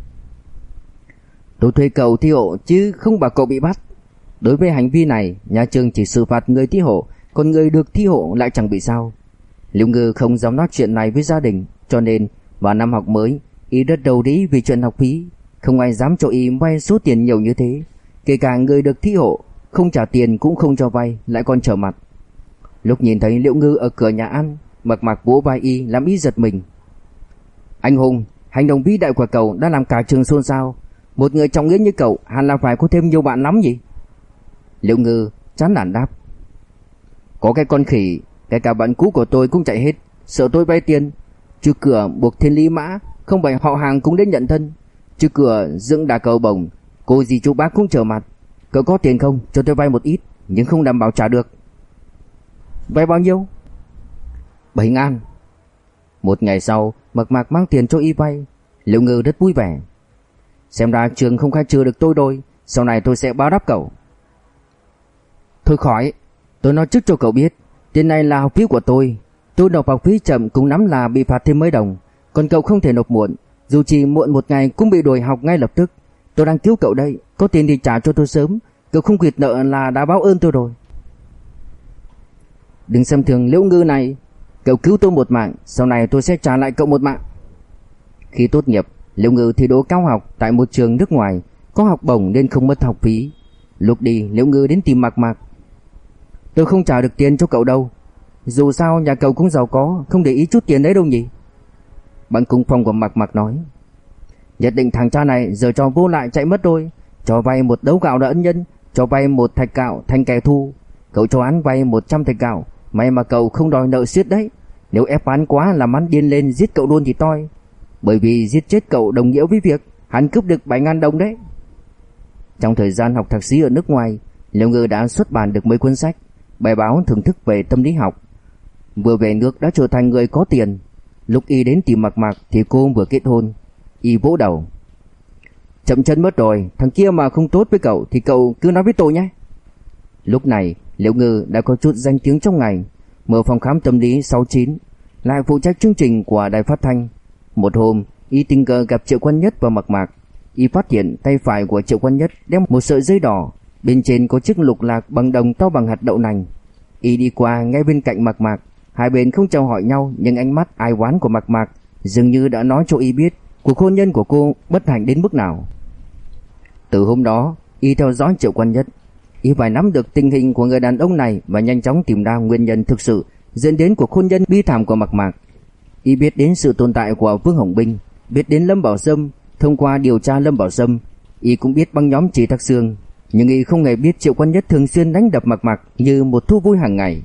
tôi thuê cậu thi hộ chứ không bảo cậu bị bắt. Đối với hành vi này, nhà trường chỉ xử phạt người thi hộ, còn người được thi hộ lại chẳng bị sao. Liễu Ngư không dám nói chuyện này với gia đình, cho nên vào năm học mới, Y rất đầu đĩ vì chuyện học phí. Không ai dám cho Y vay số tiền nhiều như thế. Kể cả người được thi hộ, không trả tiền cũng không cho vay, lại còn trở mặt. Lúc nhìn thấy Liễu Ngư ở cửa nhà ăn, Mạc Mạc vỗ vai Y làm Y giật mình. Anh Hùng, hành động vĩ đại của cậu đã làm cả trường xôn xao. Một người trọng nghĩa như cậu hẳn là phải có thêm nhiều bạn lắm nhỉ? Liễu Ngư chán nản đáp: có cái con khỉ, kể cả bạn cũ của tôi cũng chạy hết, sợ tôi vay tiền. Trước cửa buộc thiên lý mã, không phải họ hàng cũng đến nhận thân. Trước cửa dựng đà cầu bổng, cô dì chú bác cũng trở mặt. Cậu có tiền không, cho tôi vay một ít, nhưng không đảm bảo trả được. Vay bao nhiêu? Bảy ngàn. Một ngày sau, Mạc Mạc mang tiền cho Y vay. Liễu Ngư rất vui vẻ. Xem ra trường không khai trừ được tôi rồi, sau này tôi sẽ báo đáp cậu. Thôi khỏi, Tôi nói trước cho cậu biết, tiền này là học phí của tôi. Tôi nộp học phí chậm cũng nắm là bị phạt thêm mấy đồng. Còn cậu không thể nộp muộn, dù chỉ muộn một ngày cũng bị đuổi học ngay lập tức. Tôi đang cứu cậu đây, có tiền thì trả cho tôi sớm. Cậu không quyệt nợ là đã báo ơn tôi rồi. Đừng xem thường Liễu Ngư này. Cậu cứu tôi một mạng, sau này tôi sẽ trả lại cậu một mạng. Khi tốt nghiệp, Liễu Ngư thi đỗ cao học tại một trường nước ngoài, có học bổng nên không mất học phí. Lúc đi, Liễu Ngư đến tìm Mạc Mạc. Tôi không trả được tiền cho cậu đâu. Dù sao nhà cậu cũng giàu có, không để ý chút tiền đấy đâu nhỉ? Bạn cùng phòng của Mạc Mạc nói. Nhất định thằng cha này giờ cho vô lại chạy mất rồi. Cho vay một đấu gạo là ân nhân, cho vay một thạch gạo thành kẻ thù. Cậu cho hắn vay một trăm thạch gạo, may mà cậu không đòi nợ xiết đấy. Nếu ép hắn quá làm hắn điên lên giết cậu luôn thì toi. Bởi vì giết chết cậu đồng nghĩa với việc hắn cướp được bảy ngàn đồng đấy. Trong thời gian học thạc sĩ ở nước ngoài, Liễu Ngư đã xuất bản được mấy cuốn sách, bài báo thưởng thức về tâm lý học. Vừa về nước đã trở thành người có tiền. Lúc y đến tìm Mạc Mạc thì cô vừa kết hôn. Y vỗ đầu. Chậm chân mất rồi, thằng kia mà không tốt với cậu thì cậu cứ nói với tôi nhé. Lúc này Liễu Ngư đã có chút danh tiếng trong ngành, mở phòng khám tâm lý sáu chín, lại phụ trách chương trình của đài phát thanh. Một hôm, y tình cờ gặp Triệu Quan Nhất và Mạc Mạc. Y phát hiện tay phải của Triệu Quan Nhất đeo một sợi dây đỏ, bên trên có chiếc lục lạc bằng đồng to bằng hạt đậu nành. Y đi qua ngay bên cạnh Mạc Mạc, hai bên không chào hỏi nhau, nhưng ánh mắt ai oán của Mạc Mạc dường như đã nói cho y biết cuộc hôn nhân của cô bất hạnh đến mức nào. Từ hôm đó, y theo dõi Triệu Quan Nhất. Y phải nắm được tình hình của người đàn ông này và nhanh chóng tìm ra nguyên nhân thực sự dẫn đến cuộc hôn nhân bi thảm của Mạc Mạc. Y biết đến sự tồn tại của Vương Hồng Binh, biết đến Lâm Bảo Sâm. Thông qua điều tra Lâm Bảo Sâm, y cũng biết băng nhóm Chỉ Thác Sương, nhưng y không hề biết Triệu Quan Nhất thường xuyên đánh đập Mạc Mạc như một thú vui hàng ngày.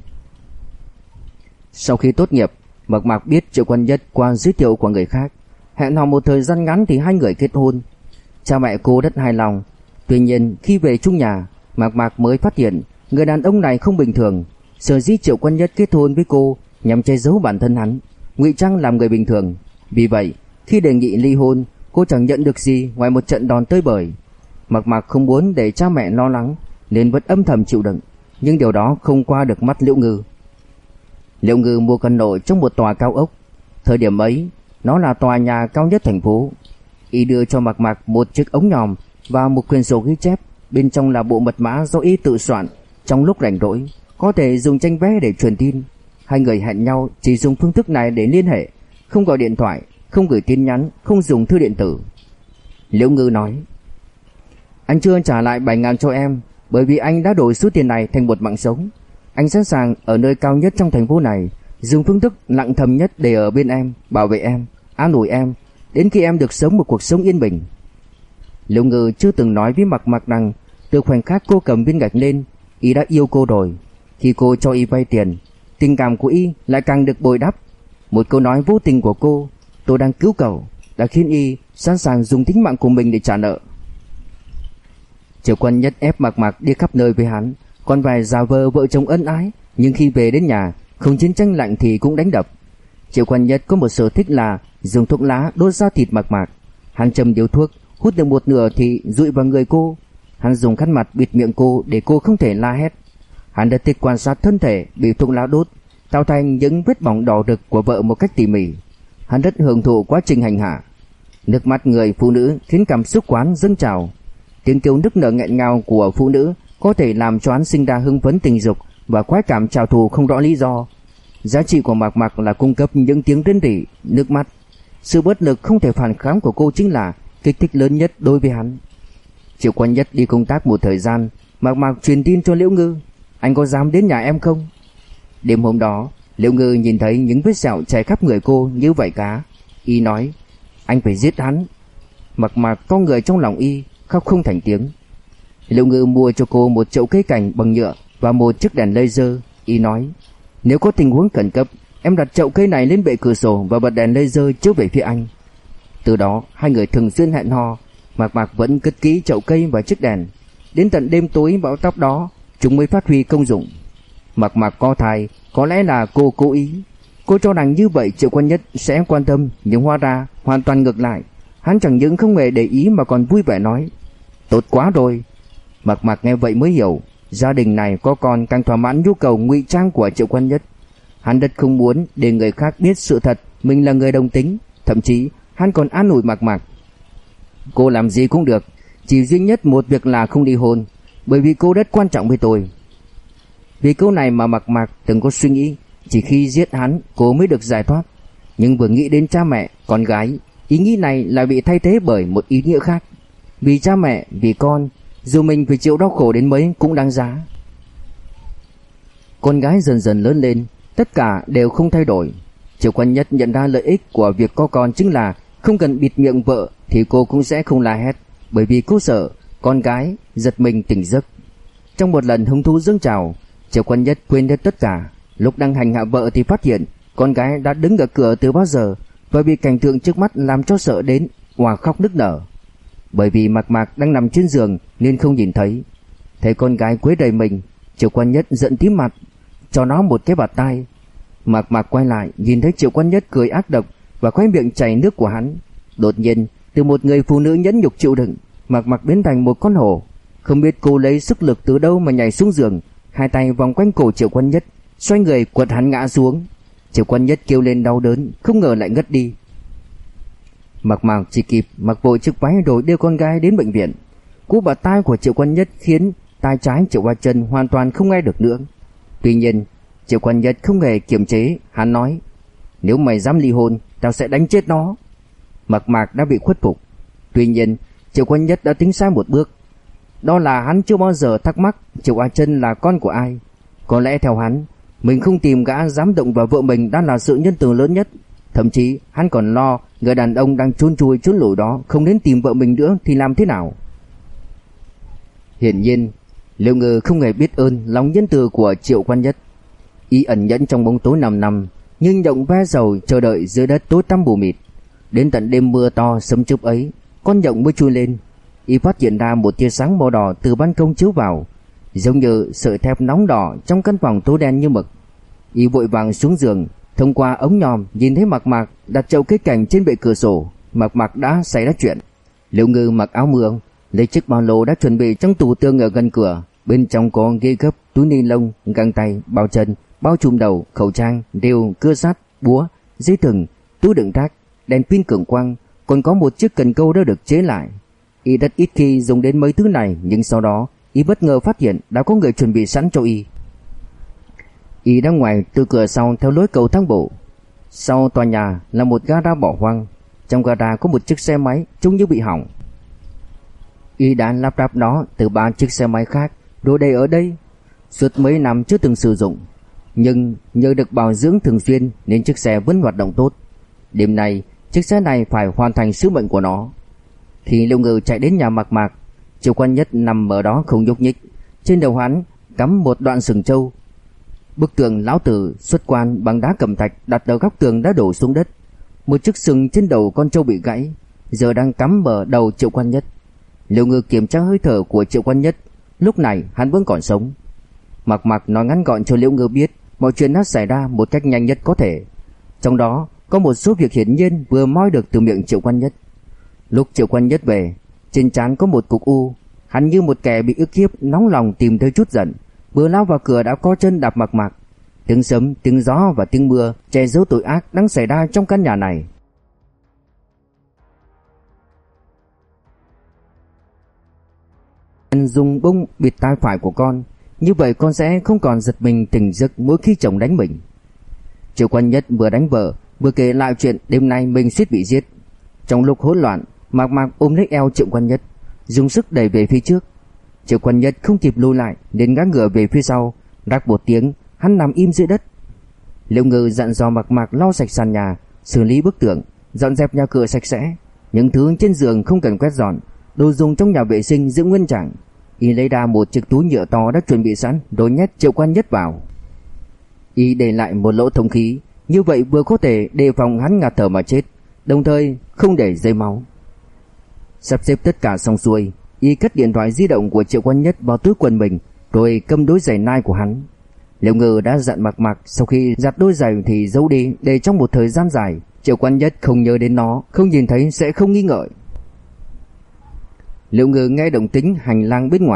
Sau khi tốt nghiệp, Mạc Mạc biết Triệu Quan Nhất qua giới thiệu của người khác. Hẹn hò một thời gian ngắn thì hai người kết hôn. Cha mẹ cô rất hài lòng. Tuy nhiên khi về chung nhà, Mạc Mạc mới phát hiện người đàn ông này không bình thường. Sở dĩ Triệu Quan Nhất kết hôn với cô nhằm che giấu bản thân hắn, ngụy trang làm người bình thường. Vì vậy, khi đề nghị ly hôn, cô chẳng nhận được gì ngoài một trận đòn tơi bời. Mạc Mạc không muốn để cha mẹ lo lắng nên vẫn âm thầm chịu đựng, nhưng điều đó không qua được mắt Liễu Ngư. Liễu Ngư mua căn hộ trong một tòa cao ốc. Thời điểm ấy, nó là tòa nhà cao nhất thành phố. Y đưa cho Mạc Mạc một chiếc ống nhòm và một quyển sổ ghi chép, bên trong là bộ mật mã do y tự soạn. Trong lúc rảnh rỗi, có thể dùng tranh vẽ để truyền tin. Hai người hẹn nhau chỉ dùng phương thức này để liên hệ, không gọi điện thoại, không gửi tin nhắn, không dùng thư điện tử. Liễu Ngư nói: Anh chưa trả lại bảy ngàn cho em, bởi vì anh đã đổi số tiền này thành một mạng sống. Anh sẵn sàng ở nơi cao nhất trong thành phố này, dùng phương thức lặng thầm nhất để ở bên em, bảo vệ em, an ủi em, đến khi em được sống một cuộc sống yên bình. Liễu Ngư chưa từng nói với Mạc Mạc rằng từ khoảnh khắc cô cầm viên gạch lên, y đã yêu cô rồi. Khi cô cho y vay tiền, tình cảm của y lại càng được bồi đắp. Một câu nói vô tình của cô, tôi đang cứu cậu, đã khiến y sẵn sàng dùng tính mạng của mình để trả nợ. Triệu Quan Nhất ép Mạc Mạc đi khắp nơi với hắn, còn vài giả vờ vợ chồng ân ái, nhưng khi về đến nhà, không chiến tranh lạnh thì cũng đánh đập. Triệu Quan Nhất có một sở thích là dùng thuốc lá đốt da thịt Mạc Mạc. Hắn châm điếu thuốc, hút được một nửa thì dụi vào người cô. Hắn dùng khăn mặt bịt miệng cô để cô không thể la hét. Hắn đã thích quan sát thân thể bị thuốc lá đốt, tạo thành những vết bỏng đỏ rực của vợ một cách tỉ mỉ. Hắn rất hưởng thụ quá trình hành hạ. Nước mắt người phụ nữ khiến cảm xúc quán dâng trào. Tiếng kêu nức nở nghẹn ngào của phụ nữ có thể làm cho hắn sinh ra hưng phấn tình dục và khoái cảm trào thù không rõ lý do. Giá trị của Mạc Mạc là cung cấp những tiếng rên rỉ, nước mắt. Sự bất lực không thể phản kháng của cô chính là kích thích lớn nhất đối với hắn. Triệu Quan Nhất đi công tác một thời gian, Mạc Mạc truyền tin cho Liễu Ngư: Anh có dám đến nhà em không? Đêm hôm đó, Liễu Ngư nhìn thấy những vết sẹo chảy khắp người cô như vảy cá. Y nói: Anh phải giết hắn. Mạc Mạc có người trong lòng y, khóc không thành tiếng. Liễu Ngư mua cho cô một chậu cây cảnh bằng nhựa và một chiếc đèn laser. Y nói: Nếu có tình huống khẩn cấp, em đặt chậu cây này lên bệ cửa sổ và bật đèn laser chiếu về phía anh. Từ đó hai người thường xuyên hẹn hò. Mạc Mạc vẫn cất kỹ chậu cây và chiếc đèn. Đến tận đêm tối bão táp đó, chúng mới phát huy công dụng. Mạc Mạc có thai, có lẽ là cô cố ý. Cô cho rằng như vậy Triệu Quan Nhất sẽ quan tâm, nhưng hóa ra hoàn toàn ngược lại. Hắn chẳng những không hề để ý mà còn vui vẻ nói: Tốt quá rồi. Mạc Mạc nghe vậy mới hiểu, Gia đình này có con càng thỏa mãn nhu cầu ngụy trang của Triệu Quan Nhất. Hắn rất không muốn để người khác biết sự thật mình là người đồng tính. Thậm chí hắn còn an ủi Mạc Mạc: cô làm gì cũng được, chỉ duy nhất một việc là không ly hôn, bởi vì cô rất quan trọng với tôi. Vì câu này mà Mạc Mạc từng có suy nghĩ, chỉ khi giết hắn cô mới được giải thoát. Nhưng vừa nghĩ đến cha mẹ, con gái, ý nghĩ này lại bị thay thế bởi một ý nghĩa khác. Vì cha mẹ, vì con, dù mình phải chịu đau khổ đến mấy cũng đáng giá. Con gái dần dần lớn lên, tất cả đều không thay đổi. Triệu Quan Nhất nhận ra lợi ích của việc có con chính là không cần bịt miệng vợ thì cô cũng sẽ không la hét, bởi vì cô sợ con gái giật mình tỉnh giấc. Trong một lần hứng thú dâng trào, Triệu Quan Nhất quên hết tất cả. Lúc đang hành hạ vợ thì phát hiện con gái đã đứng ở cửa từ bao giờ, và bị cảnh tượng trước mắt làm cho sợ đến òa khóc nức nở. Bởi vì Mạc Mạc đang nằm trên giường nên không nhìn thấy. Thấy con gái quấy rầy mình, Triệu Quan Nhất giận tím mặt, cho nó một cái bạt tai. Mạc Mạc quay lại nhìn thấy Triệu Quan Nhất cười ác độc và khóe miệng chảy nước của hắn. Đột nhiên, từ một người phụ nữ nhẫn nhục chịu đựng, Mạc Mạc biến thành một con hổ. Không biết cô lấy sức lực từ đâu mà nhảy xuống giường, hai tay vòng quanh cổ Triệu Quan Nhất, xoay người quật hắn ngã xuống. Triệu Quan Nhất kêu lên đau đớn, không ngờ lại ngất đi. Mạc Mạc chỉ kịp mặc vội chiếc váy rồi đưa con gái đến bệnh viện. Cú bạt tai của Triệu Quan Nhất khiến tai trái Triệu Hoa Chân hoàn toàn không nghe được nữa. Tuy nhiên, Triệu Quan Nhất không hề kiềm chế, hắn nói: nếu mày dám ly hôn, tao sẽ đánh chết nó. Mạc Mạc đã bị khuất phục. Tuy nhiên, Triệu Quan Nhất đã tính sai một bước. Đó là hắn chưa bao giờ thắc mắc Triệu Hoa Chân là con của ai. Có lẽ theo hắn, mình không tìm gã dám động vào vợ mình đã là sự nhân từ lớn nhất. Thậm chí hắn còn lo người đàn ông đang trốn chui trốn lủi đó không đến tìm vợ mình nữa thì làm thế nào. Hiển nhiên, Liễu Ngư không hề biết ơn lòng nhân từ của Triệu Quan Nhất. Y ẩn nhẫn trong bóng tối năm năm, nhưng nhộng ve dầu chờ đợi dưới đất tối tăm mù mịt. Đến tận đêm mưa to sấm chớp ấy, con nhộng mới chui lên. Y phát hiện ra một tia sáng màu đỏ từ ban công chiếu vào, giống như sợi thép nóng đỏ trong căn phòng tối đen như mực. Y vội vàng xuống giường, thông qua ống nhòm nhìn thấy Mạc Mạc đặt chậu cây cảnh trên bệ cửa sổ. Mạc Mạc đã xảy ra chuyện. Liễu Ngư mặc áo mưa, lấy chiếc ba lô đã chuẩn bị trong tủ tương ở gần cửa. Bên trong có ghế gấp, túi ni lông, găng tay, bao chân, bao trùm đầu, khẩu trang, rêu, cưa sắt, búa, dây thừng, túi đựng rác, đèn pin cường quang, còn có một chiếc cần câu đã được chế lại. Y rất ít khi dùng đến mấy thứ này, nhưng sau đó Y bất ngờ phát hiện đã có người chuẩn bị sẵn cho Y. Y đang ngoài từ cửa sau theo lối cầu thang bộ. Sau tòa nhà là một gara bỏ hoang. Trong gara có một chiếc xe máy trông như bị hỏng. Y đã lắp ráp nó từ ba chiếc xe máy khác rồi để ở đây. Suốt mấy năm chưa từng sử dụng, nhưng nhờ được bảo dưỡng thường xuyên nên chiếc xe vẫn hoạt động tốt. Đêm nay chiếc xe này phải hoàn thành sứ mệnh của nó. Thì Liễu Ngư chạy đến nhà Mạc Mạc. Triệu Quan Nhất nằm ở đó không nhúc nhích, trên đầu hắn cắm một đoạn sừng trâu. Bức tường lão tử xuất quan bằng đá cẩm thạch đặt ở góc tường đã đổ xuống đất. Một chiếc sừng trên đầu con trâu bị gãy, giờ đang cắm ở đầu Triệu Quan Nhất. Liễu Ngư kiểm tra hơi thở của Triệu Quan Nhất, lúc này hắn vẫn còn sống. Mạc Mạc nói ngắn gọn cho Liễu Ngư biết mọi chuyện đã xảy ra một cách nhanh nhất có thể. Trong đó có một số việc hiển nhiên vừa moi được từ miệng Triệu Quan Nhất. Lúc Triệu Quan Nhất về, trên trán có một cục u. Hắn như một kẻ bị ức hiếp nóng lòng tìm thấy chút giận, vừa lao vào cửa đã có chân đạp Mạc Mạc. Tiếng sấm, tiếng gió và tiếng mưa che giấu tội ác đang xảy ra trong căn nhà này. Anh dùng bông bịt tai phải của con, như vậy con sẽ không còn giật mình tỉnh giấc mỗi khi chồng đánh mình. Triệu Quan Nhất vừa đánh vợ, vừa kể lại chuyện đêm nay mình suýt bị giết. Trong lúc hỗn loạn, Mạc Mạc ôm lấy eo Triệu Quan Nhất, dùng sức đẩy về phía trước. Triệu Quan Nhất không kịp lùi lại nên ngã ngửa về phía sau, rắc một tiếng, hắn nằm im dưới đất. Liễu Ngư dặn dò Mạc Mạc lau sạch sàn nhà, xử lý bức tường, dọn dẹp nhà cửa sạch sẽ. Những thứ trên giường không cần quét dọn, đồ dùng trong nhà vệ sinh giữ nguyên trạng. Y lấy ra một chiếc túi nhựa to đã chuẩn bị sẵn rồi nhét Triệu Quan Nhất vào. Y để lại một lỗ thông khí, như vậy vừa có thể đề phòng hắn ngạt thở mà chết, đồng thời không để rơi máu. Sắp xếp tất cả xong xuôi, Y cất điện thoại di động của Triệu Quan Nhất vào túi quần mình, rồi cầm đôi giày nai của hắn. Liễu Ngư đã dặn Mạc Mạc sau khi giặt đôi giày thì giấu đi để trong một thời gian dài Triệu Quan Nhất không nhớ đến nó, không nhìn thấy sẽ không nghi ngờ. Liễu Ngư nghe động tĩnh hành lang bên ngoài,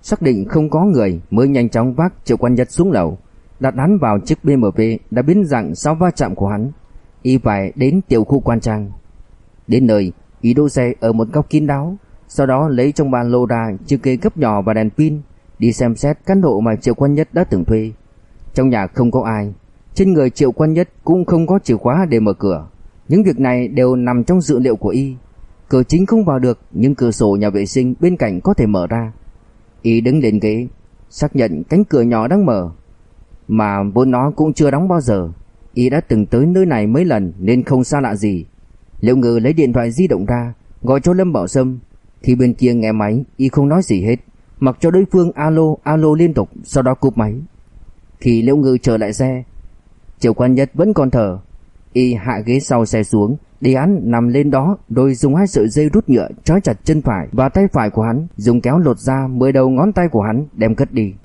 xác định không có người mới nhanh chóng vác Triệu Quan Nhất xuống lầu, đặt hắn vào chiếc bê em vê đã biến dạng sau va chạm của hắn. Y phải đến tiểu khu quan trang. Đến nơi, y đỗ xe ở một góc kín đáo, sau đó lấy trong ba lô ra chiếc ghế gấp nhỏ và đèn pin, đi xem xét căn hộ mà Triệu Quan Nhất đã từng thuê. Trong nhà không có ai, trên người Triệu Quan Nhất cũng không có chìa khóa để mở cửa. Những việc này đều nằm trong dự liệu của y. Cửa chính không vào được, nhưng cửa sổ nhà vệ sinh bên cạnh có thể mở ra. Y đứng lên ghế, xác nhận cánh cửa nhỏ đang mở, mà vốn nó cũng chưa đóng bao giờ. Y đã từng tới nơi này mấy lần nên không xa lạ gì. Liễu Ngư lấy điện thoại di động ra, gọi cho Lâm Bảo Sâm. Khi bên kia nghe máy, y không nói gì hết, mặc cho đối phương alo alo liên tục, sau đó cúp máy. Khi Liễu Ngư trở lại xe, Triệu Quan Nhất vẫn còn thở. Y hạ ghế sau xe xuống, để hắn nằm lên đó, rồi dùng hai sợi dây rút nhựa trói chặt chân phải và tay phải của hắn, dùng kéo lột ra mười đầu ngón tay của hắn đem cất đi.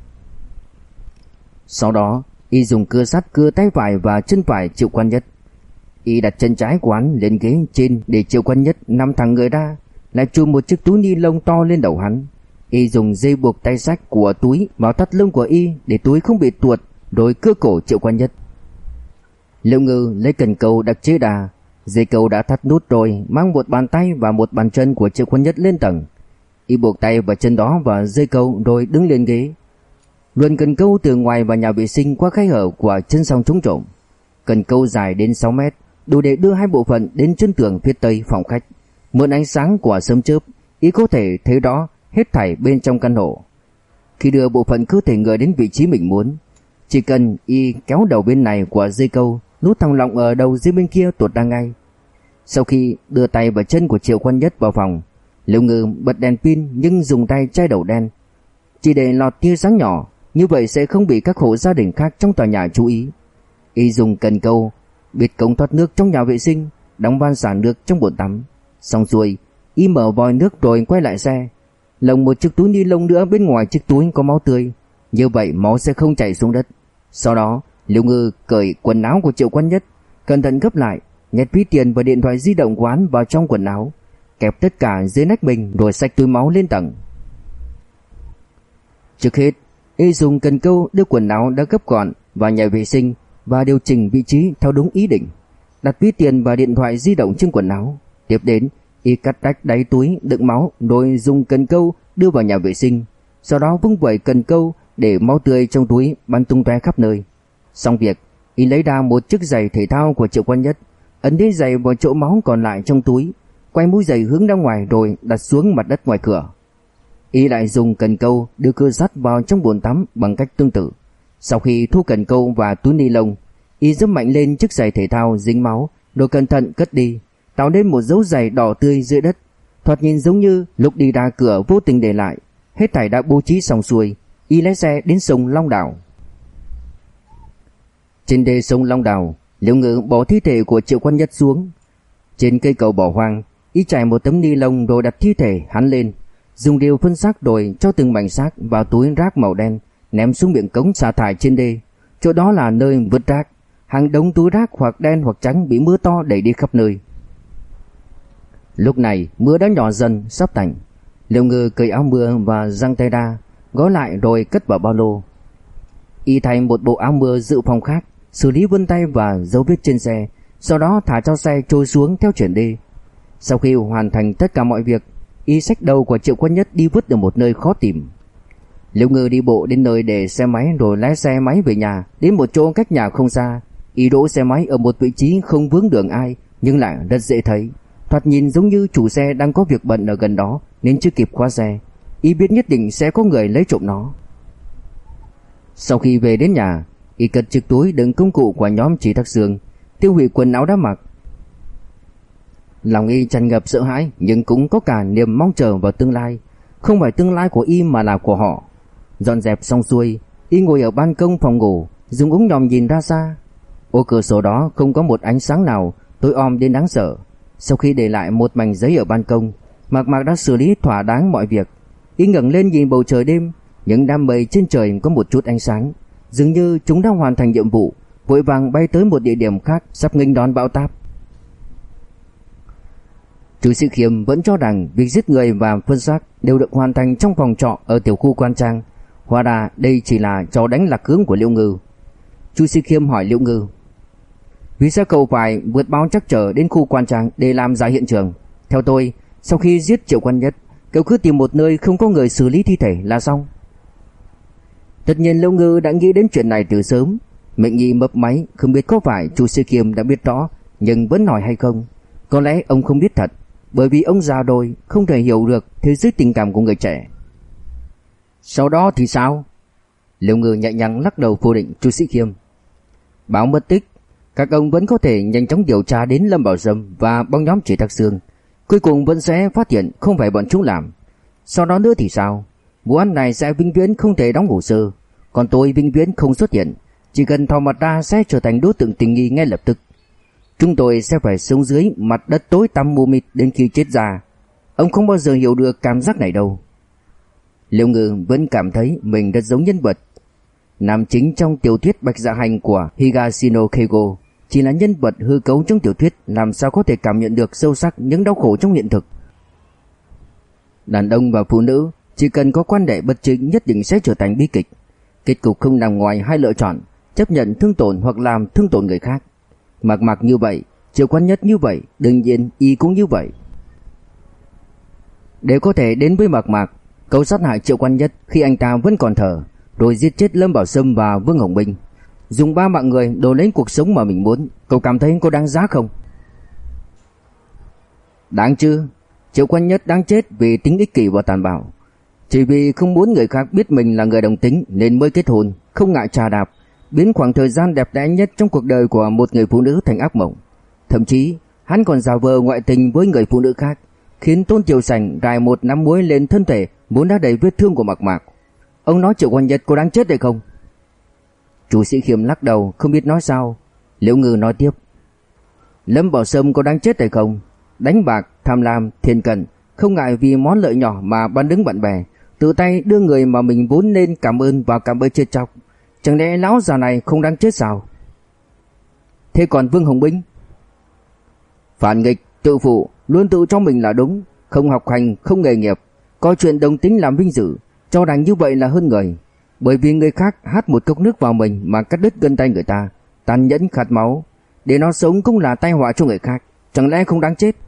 Sau đó, y dùng cưa sắt cưa tay phải và chân phải Triệu Quan Nhất. Y đặt chân trái của hắn lên ghế trên để Triệu Quan Nhất nằm thẳng người ra, lại chùm một chiếc túi ni lông to lên đầu hắn. Y dùng dây buộc tay xách của túi vào thắt lưng của y để túi không bị tuột, rồi cưa cổ Triệu Quan Nhất. Liễu Ngư lấy cần câu đặc chế đà, dây câu đã thắt nút rồi, mang một bàn tay và một bàn chân của Triệu Quan Nhất lên tầng. Y buộc tay và chân đó vào dây câu rồi đứng lên ghế. Luồn cần câu từ ngoài vào nhà vệ sinh qua khe hở của chân song chống trộm. Cần câu dài đến sáu mét, đủ để đưa hai bộ phận đến chân tường phía tây phòng khách. Mượn ánh sáng của sớm chớp, y có thể thấy rõ hết thảy bên trong căn hộ. Khi đưa bộ phận cơ thể người đến vị trí mình muốn, chỉ cần y kéo đầu bên này của dây câu, nút thòng lọng ở đầu dây bên kia tuột ra ngay. Sau khi đưa tay và chân của Triệu Quan Nhất vào phòng, Liễu Ngư bật đèn pin nhưng dùng tay chai đầu đen, chỉ để lọt tia sáng nhỏ, như vậy sẽ không bị các hộ gia đình khác trong tòa nhà chú ý. Y dùng cần câu bịt cống thoát nước trong nhà vệ sinh, đóng van xả nước trong bồn tắm. Xong xuôi, y mở vòi nước rồi quay lại xe, lồng một chiếc túi ni lông nữa bên ngoài chiếc túi có máu tươi, như vậy máu sẽ không chảy xuống đất. Sau đó, Liễu Ngư cởi quần áo của Triệu Quan Nhất, cẩn thận gấp lại, nhét ví tiền và điện thoại di động của hắn vào trong quần áo, kẹp tất cả dưới nách mình rồi xách túi máu lên tầng. Trước hết, y dùng cần câu đưa quần áo đã gấp gọn vào nhà vệ sinh và điều chỉnh vị trí theo đúng ý định, đặt ví tiền và điện thoại di động trên quần áo. Tiếp đến, y cắt rách đáy túi đựng máu rồi dùng cần câu đưa vào nhà vệ sinh, sau đó vung vẩy cần câu để máu tươi trong túi bắn tung tóe khắp nơi. Xong việc, y lấy ra một chiếc giày thể thao của Triệu Quan Nhất, ấn đế giày vào chỗ máu còn lại trong túi, quay mũi giày hướng ra ngoài rồi đặt xuống mặt đất ngoài cửa. Y lại dùng cần câu đưa cưa sắt vào trong bồn tắm bằng cách tương tự. Sau khi thu cần câu và túi ni lông, y giẫm mạnh lên chiếc giày thể thao dính máu, rồi cẩn thận cất đi, tạo nên một dấu giày đỏ tươi dưới đất, thoạt nhìn giống như lúc đi ra cửa vô tình để lại. Hết thảy đã bố trí xong xuôi, y lái xe đến sông Long Đào. Trên đê sông Long Đào, Liễu Ngư bỏ thi thể của Triệu Quan Nhất xuống. Trên cây cầu bỏ hoang, y trải một tấm ni lông rồi đặt thi thể hắn lên, dùng điều phân xác rồi cho từng mảnh xác vào túi rác màu đen, ném xuống miệng cống xả thải trên đê. Chỗ đó là nơi vứt rác, hàng đống túi rác hoặc đen hoặc trắng bị mưa to đẩy đi khắp nơi. Lúc này mưa đã nhỏ dần, sắp tạnh. Liễu Ngư cởi áo mưa và giăng tay ra, gói lại rồi cất vào ba lô. Y thay một bộ áo mưa dự phòng khác, xử lý vân tay và dấu vết trên xe, sau đó thả cho xe trôi xuống theo chuyển đi. Sau khi hoàn thành tất cả mọi việc, y xách đầu của Triệu Quan Nhất đi vứt ở một nơi khó tìm. Liễu Ngư đi bộ đến nơi để xe máy rồi lái xe máy về nhà. Đến một chỗ cách nhà không xa, y đỗ xe máy ở một vị trí không vướng đường ai nhưng lại rất dễ thấy, thoạt nhìn giống như chủ xe đang có việc bận ở gần đó nên chưa kịp khóa xe. Y biết nhất định sẽ có người lấy trộm nó. Sau khi về đến nhà, y cất chiếc túi đựng công cụ của nhóm Chỉ Thác Sương, tiêu hủy quần áo đã mặc. Lòng y tràn ngập sợ hãi nhưng cũng có cả niềm mong chờ vào tương lai, không phải tương lai của y mà là của họ. Dọn dẹp xong xuôi, y ngồi ở ban công phòng ngủ, dùng ống nhòm nhìn ra xa. Ô cửa sổ đó không có một ánh sáng nào, tối om đến đáng sợ. Sau khi để lại một mảnh giấy ở ban công, Mạc Mạc đã xử lý thỏa đáng mọi việc. Y ngẩng lên nhìn bầu trời đêm, những đám mây trên trời có một chút ánh sáng, dường như chúng đang hoàn thành nhiệm vụ, vội vàng bay tới một địa điểm khác sắp nghênh đón bão táp. Chu Sĩ Khiêm vẫn cho rằng việc giết người và phân xác đều được hoàn thành trong phòng trọ ở tiểu khu Quan Trang. Hóa ra đây chỉ là trò đánh lạc hướng của Liễu Ngư. Chu Sĩ Khiêm hỏi Liễu Ngư: vì sao cậu phải vượt bao trắc trở đến khu Quan Trang để làm giả hiện trường? Theo tôi, sau khi giết Triệu Quan Nhất, cậu cứ tìm một nơi không có người xử lý thi thể là xong. Tất nhiên Liễu Ngư đã nghĩ đến chuyện này từ sớm. Mệnh Nhi mấp máy, không biết có phải Chu Sĩ Khiêm đã biết rõ nhưng vẫn hỏi hay không. Có lẽ ông không biết thật, bởi vì ông già rồi, không thể hiểu được thế giới tình cảm của người trẻ. Sau đó thì sao? Liễu Ngư nhẹ nhàng lắc đầu phủ định Chu Sĩ Khiêm. Báo mất tích, các ông vẫn có thể nhanh chóng điều tra đến Lâm Bảo Sâm và băng nhóm Chỉ Thác Sương. Cuối cùng vẫn sẽ phát hiện không phải bọn chúng làm. Sau đó nữa thì sao? Vụ án này sẽ vĩnh viễn không thể đóng hồ sơ, còn tôi vĩnh viễn không xuất hiện. Chỉ cần thò mặt ra sẽ trở thành đối tượng tình nghi ngay lập tức. Chúng tôi sẽ phải sống dưới mặt đất tối tăm mù mịt đến khi chết già. Ông không bao giờ hiểu được cảm giác này đâu. Liễu Ngư vẫn cảm thấy mình rất giống nhân vật nam chính trong tiểu thuyết Bạch Dạ Hành của Higashino Keigo. Chỉ là nhân vật hư cấu trong tiểu thuyết, làm sao có thể cảm nhận được sâu sắc những đau khổ trong hiện thực. Đàn ông và phụ nữ chỉ cần có quan hệ bất chính nhất định sẽ trở thành bi kịch. Kết cục không nằm ngoài hai lựa chọn: chấp nhận thương tổn hoặc làm thương tổn người khác. Mạc Mạc như vậy, Triệu Quan Nhất như vậy, đương nhiên y cũng như vậy. Để có thể đến với Mạc Mạc, cậu sát hại Triệu Quan Nhất khi anh ta vẫn còn thở, rồi giết chết Lâm Bảo Sâm và Vương Hồng Minh, dùng ba mạng người đổi lấy cuộc sống mà mình muốn. Cậu cảm thấy có đáng giá không? Đáng chứ. Triệu Quan Nhất đáng chết vì tính ích kỷ và tàn bạo. Chỉ vì không muốn người khác biết mình là người đồng tính nên mới kết hôn, không ngại trà đạp, biến khoảng thời gian đẹp đẽ nhất trong cuộc đời của một người phụ nữ thành ác mộng. Thậm chí hắn còn giả vờ ngoại tình với người phụ nữ khác, khiến Tôn Triều Sành rải một nắm muối lên thân thể vốn đã đầy vết thương của Mạc Mạc. Ông nói Triệu Quan Nhất có đáng chết hay không? Chu Sĩ Khiêm lắc đầu không biết nói sao. Liễu Ngư nói tiếp: Lâm Bảo Sâm có đáng chết hay không? Đánh bạc, tham lam, thiên cận, không ngại vì món lợi nhỏ mà bán đứng bạn bè, tự tay đưa người mà mình vốn nên cảm ơn vào cạm bẫy chết chóc. Chẳng lẽ lão già này không đáng chết sao? Thế còn Vương Hồng Minh? Phản nghịch, tự phụ, luôn tự cho mình là đúng, không học hành, không nghề nghiệp, coi chuyện đồng tính làm vinh dự, cho rằng như vậy là hơn người. Bởi vì người khác hát một cốc nước vào mình mà cắt đứt gân tay người ta, tàn nhẫn khát máu, để nó sống cũng là tai họa cho người khác, chẳng lẽ không đáng chết?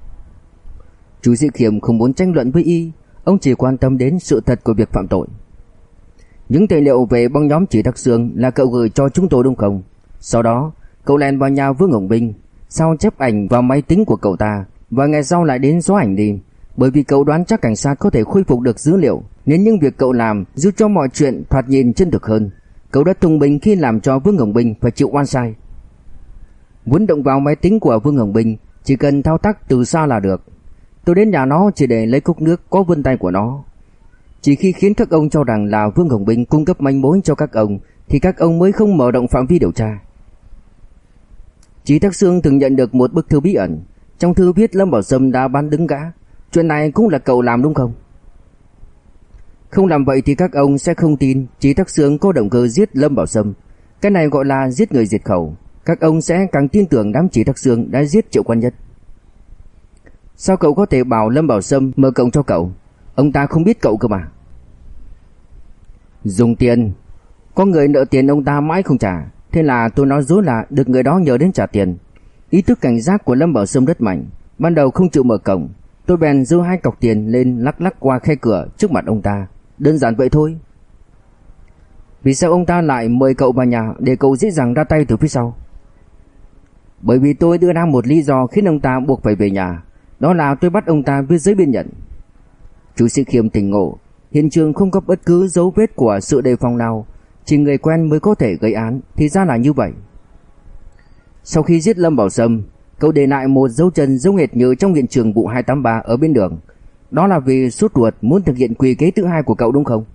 Chu Sĩ Khiêm không muốn tranh luận với y, ông chỉ quan tâm đến sự thật của việc phạm tội. Những tài liệu về băng nhóm Chỉ Thác Sương là cậu gửi cho chúng tôi đúng không? Sau đó cậu lèn vào nhà Vương Hồng Minh, sao chép ảnh vào máy tính của cậu ta, và ngày sau lại đến xóa ảnh đi. Bởi vì cậu đoán chắc cảnh sát có thể khôi phục được dữ liệu, nên những việc cậu làm giúp cho mọi chuyện thoạt nhìn chân thực hơn. Cậu đã thông minh khi làm cho Vương Hồng Minh phải chịu oan sai. Muốn động vào máy tính của Vương Hồng Minh, chỉ cần thao tác từ xa là được. Tôi đến nhà nó chỉ để lấy cốc nước có vân tay của nó. Chỉ khi khiến các ông cho rằng là Vương Hồng Minh cung cấp manh mối cho các ông, thì các ông mới không mở rộng phạm vi điều tra. Chỉ Thác Sương từng nhận được một bức thư bí ẩn, trong thư viết Lâm Bảo Sâm đã bán đứng gã. Chuyện này cũng là cậu làm đúng không? Không làm vậy thì các ông sẽ không tin Chỉ Thác Sương có động cơ giết Lâm Bảo Sâm. Cái này gọi là giết người diệt khẩu. Các ông sẽ càng tin tưởng đám Chỉ Thác Sương đã giết Triệu Quan Nhất. Sao cậu có thể bảo Lâm Bảo Sâm mở cổng cho cậu? Ông ta không biết cậu cơ mà. Dùng tiền. Có người nợ tiền ông ta mãi không trả, thế là tôi nói dối là được người đó nhờ đến trả tiền. Ý thức cảnh giác của Lâm Bảo Sâm rất mạnh. Ban đầu không chịu mở cổng, tôi bèn giơ hai cọc tiền lên lắc lắc qua khe cửa trước mặt ông ta. Đơn giản vậy thôi. Vì sao ông ta lại mời cậu vào nhà để cậu dễ dàng ra tay từ phía sau? Bởi vì tôi đưa ra một lý do khiến ông ta buộc phải về nhà. Đó là tôi bắt ông ta viết giấy biên nhận. Chu Sĩ Khiêm tỉnh ngộ. Hiện trường không có bất cứ dấu vết của sự đề phòng nào, chỉ người quen mới có thể gây án. Thì ra là như vậy. Sau khi giết Lâm Bảo Sâm, cậu để lại một dấu chân giống hệt như trong hiện trường vụ hai tám ba ở bên đường. Đó là vì sốt ruột muốn thực hiện quỷ kế thứ hai của cậu đúng không?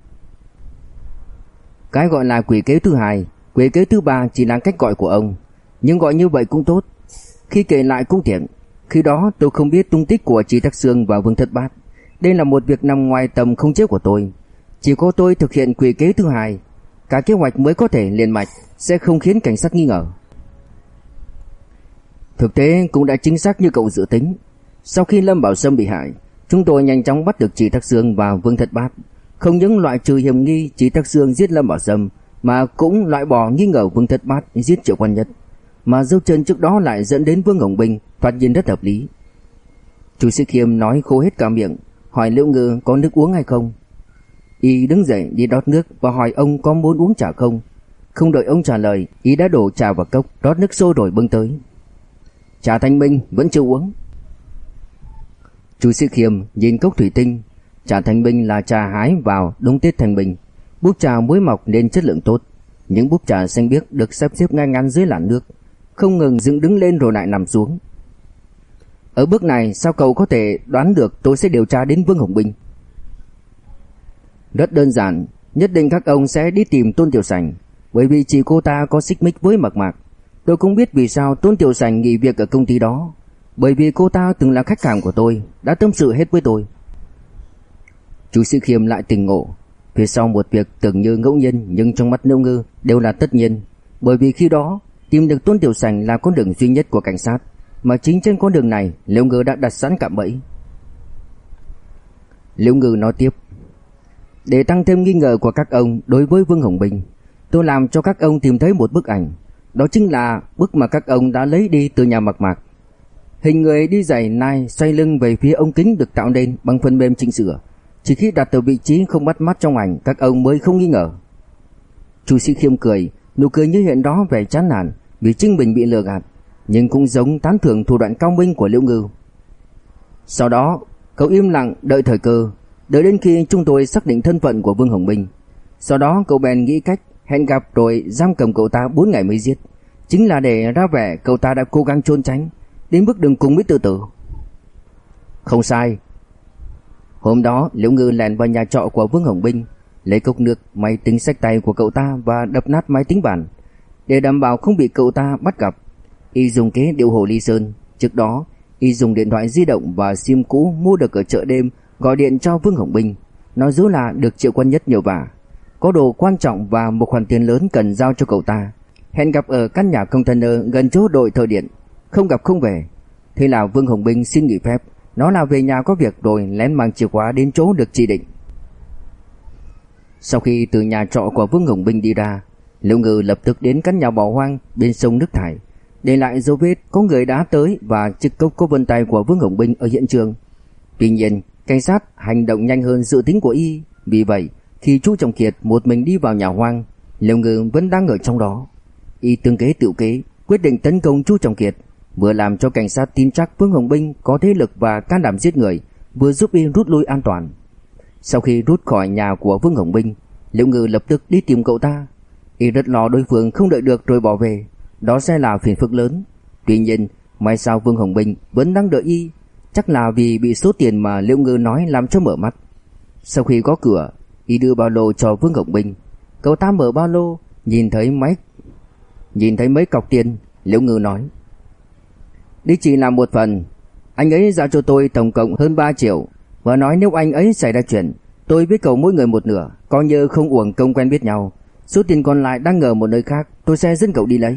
Cái gọi là quỷ kế thứ hai, quỷ kế thứ ba chỉ là cách gọi của ông, nhưng gọi như vậy cũng tốt. Khi kể lại cũng tiện. Khi đó tôi không biết tung tích của Chỉ Thác Sương và Vương Thất Bát. Đây là một việc nằm ngoài tầm khống chế của tôi. Chỉ có tôi thực hiện quỷ kế thứ hai, cả kế hoạch mới có thể liền mạch, sẽ không khiến cảnh sát nghi ngờ. Thực tế cũng đã chính xác như cậu dự tính. Sau khi Lâm Bảo Sâm bị hại, chúng tôi nhanh chóng bắt được Chỉ Thác Dương và Vương Thất Bát. Không những loại trừ hiểm nghi Chỉ Thác Dương giết Lâm Bảo Sâm, mà cũng loại bỏ nghi ngờ Vương Thất Bát giết Triệu Quan Nhất. Mà dấu chân trước đó lại dẫn đến Vương Hồng Binh, thoạt nhìn rất hợp lý. Chu Sĩ Khiêm nói khô hết cả miệng, hỏi Liễu Ngư có nước uống hay không. Y đứng dậy đi rót nước và hỏi ông có muốn uống trà không. Không đợi ông trả lời, Y đã đổ trà vào cốc, rót nước sôi rồi bưng tới. Trà thanh minh vẫn chưa uống. Chu Sĩ Khiêm nhìn cốc thủy tinh. Trà thanh minh là trà hái vào đúng Tết Thanh Minh. Búp trà muối mọc nên chất lượng tốt. Những búp trà xanh biếc được xếp xếp ngang ngắn dưới làn nước, không ngừng dựng đứng lên rồi lại nằm xuống. Ở bước này sao cậu có thể đoán được tôi sẽ điều tra đến Vương Hồng Binh? Rất đơn giản, nhất định các ông sẽ đi tìm Tôn Tiểu Sành, bởi vì chỉ cô ta có xích mích với Mạc Mạc. Tôi không biết vì sao Tôn Tiểu Sành nghỉ việc ở công ty đó, bởi vì cô ta từng là khách hàng của tôi, đã tâm sự hết với tôi. Chu Sĩ Khiêm lại tỉnh ngộ, phía sau một việc tưởng như ngẫu nhiên nhưng trong mắt Liễu Ngư đều là tất nhiên, bởi vì khi đó tìm được Tôn Tiểu Sành là con đường duy nhất của cảnh sát, mà chính trên con đường này Liễu Ngư đã đặt sẵn cạm bẫy. Liễu Ngư nói tiếp: để tăng thêm nghi ngờ của các ông đối với Vương Hồng Binh, tôi làm cho các ông tìm thấy một bức ảnh. Đó chính là bức mà các ông đã lấy đi từ nhà Mạc Mạc. Hình người đi giày nai xoay lưng về phía ống kính được tạo nên bằng phần mềm chỉnh sửa. Chỉ khi đặt ở vị trí không bắt mắt trong ảnh, các ông mới không nghi ngờ. Chu Sĩ Khiêm cười, nụ cười như hiện đó vẻ chán nản vì chính mình bị lừa gạt, nhưng cũng giống tán thưởng thủ đoạn cao minh của Liễu Ngư. Sau đó, cậu im lặng đợi thời cơ, đợi đến khi chúng tôi xác định thân phận của Vương Hồng Binh. Sau đó cậu bèn nghĩ cách hẹn gặp rồi giam cầm cậu ta bốn ngày mới giết, chính là để ra vẻ cậu ta đã cố gắng trốn tránh đến bước đường cùng mới tự tử. Không sai. Hôm đó Liễu Ngư lèn vào nhà trọ của Vương Hồng Binh, lấy cốc nước, máy tính xách tay của cậu ta và đập nát máy tính bàn. Để đảm bảo không bị cậu ta bắt gặp, y dùng kế điệu hồ ly sơn. Trước đó y dùng điện thoại di động và sim cũ mua được ở chợ đêm gọi điện cho Vương Hồng Binh, nói dối là được Triệu Quan Nhất nhờ vả, có đồ quan trọng và một khoản tiền lớn cần giao cho cậu ta, hẹn gặp ở căn nhà container gần chỗ đội thợ điện, không gặp không về. Thế là Vương Hồng Binh xin nghỉ phép, nói là về nhà có việc rồi lén mang chìa khóa đến chỗ được chỉ định. Sau khi từ nhà trọ của Vương Hồng Binh đi ra, Liễu Ngư lập tức đến căn nhà bỏ hoang bên sông nước thải, để lại dấu vết có người đã tới và chiếc cốc có vân tay của Vương Hồng Binh ở hiện trường. Tuy nhiên, cảnh sát hành động nhanh hơn dự tính của y, vì vậy khi Chu Trọng Kiệt một mình đi vào nhà hoang, Liễu Ngư vẫn đang ở trong đó. Y tương kế tự kế, quyết định tấn công Chu Trọng Kiệt, vừa làm cho cảnh sát tin chắc Vương Hồng Binh có thế lực và can đảm giết người, vừa giúp y rút lui an toàn. Sau khi rút khỏi nhà của Vương Hồng Binh, Liễu Ngư lập tức đi tìm cậu ta. Y rất lo đối phương không đợi được rồi bỏ về, đó sẽ là phiền phức lớn. Tuy nhiên, may sao Vương Hồng Binh vẫn đang đợi y, chắc là vì bị số tiền mà Liễu Ngư nói làm cho mở mắt. Sau khi có cửa, y đưa ba lô cho Vương Hồng Binh. Cậu ta mở ba lô, nhìn thấy mấy nhìn thấy mấy cọc tiền. Liễu Ngư nói: đi chỉ làm một phần. Anh ấy giao cho tôi tổng cộng hơn ba triệu, và nói nếu anh ấy xảy ra chuyện, tôi với cậu mỗi người một nửa, coi như không uổng công quen biết nhau. Số tiền còn lại đang ở một nơi khác, tôi sẽ dẫn cậu đi lấy.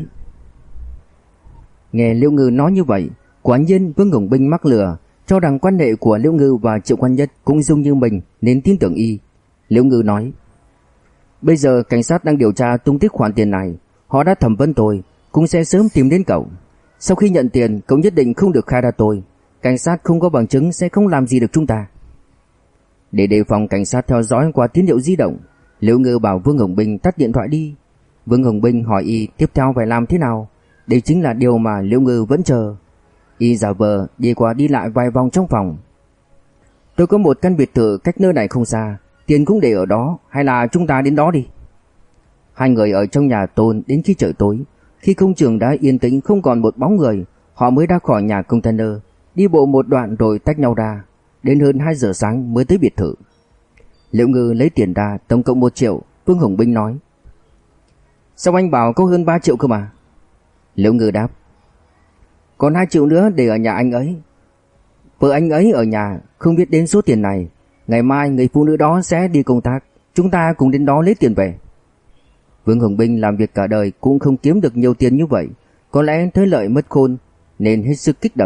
Nghe Liễu Ngư nói như vậy, quả nhiên Vương Hồng Binh mắc lừa, cho rằng quan hệ của Liễu Ngư và Triệu Quan Nhất cũng giống như mình nên tin tưởng y. Liễu Ngư nói: bây giờ cảnh sát đang điều tra tung tích khoản tiền này, họ đã thẩm vấn tôi, cũng sẽ sớm tìm đến cậu. Sau khi nhận tiền, cậu nhất định không được khai ra tôi. Cảnh sát không có bằng chứng sẽ không làm gì được chúng ta. Để đề phòng cảnh sát theo dõi qua tín hiệu di động, Liễu Ngư bảo Vương Hồng Binh tắt điện thoại đi. Vương Hồng Binh hỏi y tiếp theo phải làm thế nào. Đây chính là điều mà Liễu Ngư vẫn chờ. Y giả vờ đi qua đi lại vài vòng trong phòng. Tôi có một căn biệt thự cách nơi này không xa, tiền cũng để ở đó, hay là chúng ta đến đó đi. Hai người ở trong nhà Tôn đến khi trời tối. Khi công trường đã yên tĩnh không còn một bóng người, họ mới ra khỏi nhà container, đi bộ một đoạn rồi tách nhau ra. Đến hơn hai giờ sáng mới tới biệt thự. Liễu Ngư lấy tiền ra, tổng cộng một triệu. Vương Hồng Binh nói: sao anh bảo có hơn ba triệu cơ mà? Liễu Ngư đáp: còn hai triệu nữa để ở nhà anh ấy. Vợ anh ấy ở nhà không biết đến số tiền này. Ngày mai người phụ nữ đó sẽ đi công tác, chúng ta cùng đến đó lấy tiền về. Vương Hồng Binh làm việc cả đời cũng không kiếm được nhiều tiền như vậy, có lẽ thấy lợi mất khôn nên hết sức kích động,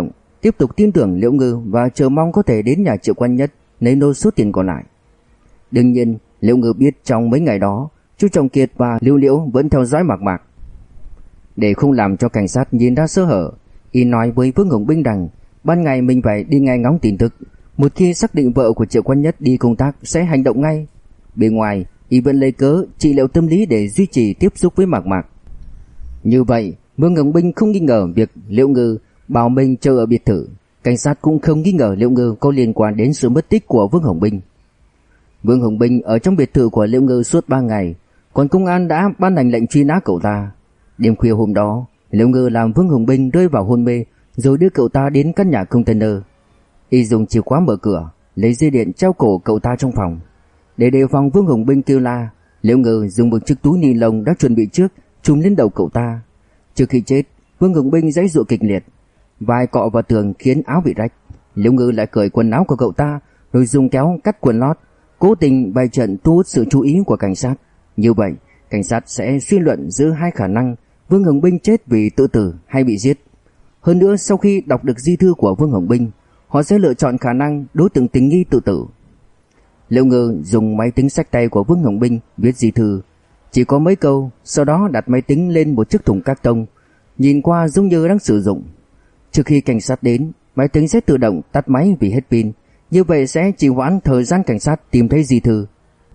tiếp tục tin tưởng Liễu Ngư và chờ mong có thể đến nhà Triệu Quan Nhất lấy nốt số tiền còn lại. Đương nhiên, Liễu Ngư biết trong mấy ngày đó, chú Trọng Kiệt và Liễu Liễu vẫn theo dõi Mạc Mạc. Để không làm cho cảnh sát nhìn ra sơ hở, y nói với Vương Hồng Binh rằng ban ngày mình phải đi nghe ngóng tin tức, một khi xác định vợ của Triệu Quan Nhất đi công tác sẽ hành động ngay. Bên ngoài, y vẫn lấy cớ trị liệu tâm lý để duy trì tiếp xúc với Mạc Mạc. Như vậy, Vương Hồng Binh không nghi ngờ việc Liễu Ngư bảo mình chờ ở biệt thự, cảnh sát cũng không nghi ngờ Liễu Ngư có liên quan đến sự mất tích của Vương Hồng Binh. Vương Hồng Binh ở trong biệt thự của Liễu Ngư suốt ba ngày, còn công an đã ban hành lệnh truy nã cậu ta. Đêm khuya hôm đó, Liễu Ngư làm Vương Hồng Binh rơi vào hôn mê, rồi đưa cậu ta đến căn nhà container. Y dùng chìa khóa mở cửa, lấy dây điện treo cổ cậu ta trong phòng. Để đề phòng Vương Hồng Binh kêu la, Liễu Ngư dùng một chiếc túi ni lông đã chuẩn bị trước trùm lên đầu cậu ta. Trước khi chết, Vương Hồng Binh giãy giụa kịch liệt, vai cọ vào tường khiến áo bị rách. Liễu Ngư lại cởi quần áo của cậu ta, rồi dùng kéo cắt quần lót, cố tình bày trận thu hút sự chú ý của cảnh sát. Như vậy, cảnh sát sẽ suy luận giữa hai khả năng Vương Hồng Binh chết vì tự tử hay bị giết. Hơn nữa, sau khi đọc được di thư của Vương Hồng Binh, họ sẽ lựa chọn khả năng đối tượng tình nghi tự tử. Liễu Ngư dùng máy tính xách tay của Vương Hồng Binh viết di thư, chỉ có mấy câu, sau đó đặt máy tính lên một chiếc thùng cát tông, nhìn qua giống như đang sử dụng. Trước khi cảnh sát đến, máy tính sẽ tự động tắt máy vì hết pin, như vậy sẽ trì hoãn thời gian cảnh sát tìm thấy di thư.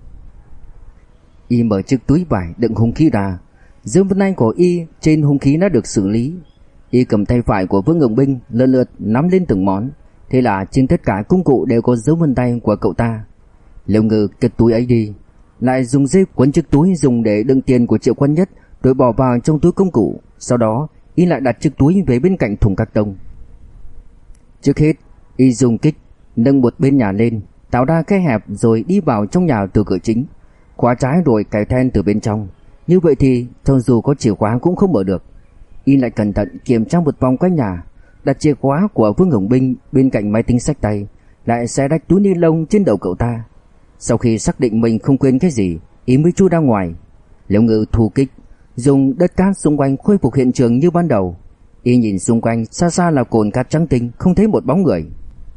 Y mở chiếc túi vải đựng hung khí ra, dấu vân tay của Y trên hung khí đã được xử lý. Y cầm tay phải của Vương Hồng Binh lần lượt nắm lên từng món, thế là trên tất cả công cụ đều có dấu vân tay của cậu ta. Liễu Ngư cất túi ấy đi, lại dùng dây quấn chiếc túi dùng để đựng tiền của Triệu Quan Nhất, rồi bỏ vào trong túi công cụ. Sau đó Y lại đặt chiếc túi về bên cạnh thùng cát tông. Trước hết, Y dùng kích nâng một bên nhà lên, tạo ra khe hẹp rồi đi vào trong nhà từ cửa chính, khóa trái rồi cài then từ bên trong. Như vậy thì cho dù có chìa khóa cũng không mở được. Y lại cẩn thận kiểm tra một vòng quanh nhà, đặt chìa khóa của Vương Hồng Binh bên cạnh máy tính xách tay, lại xé rách túi ni lông trên đầu cậu ta. Sau khi xác định mình không quên cái gì, Y mới chui ra ngoài. Liễu Ngư thu kích, dùng đất cát xung quanh khôi phục hiện trường như ban đầu. Y nhìn xung quanh, xa xa là cồn cát trắng tinh, không thấy một bóng người.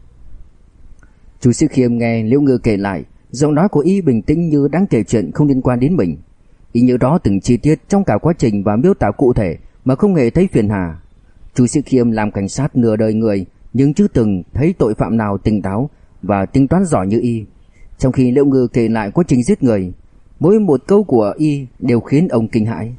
Chú Sĩ Khiêm nghe Liễu Ngư kể lại, giọng nói của Y bình tĩnh như đang kể chuyện không liên quan đến mình. Y nhớ đó từng chi tiết trong cả quá trình và miêu tả cụ thể mà không hề thấy phiền hà. Chú Sĩ Khiêm làm cảnh sát nửa đời người, nhưng chưa từng thấy tội phạm nào tỉnh táo và tính toán giỏi như Y. Trong khi Liễu Ngư kể lại quá trình giết người, mỗi một câu của Y đều khiến ông kinh hãi.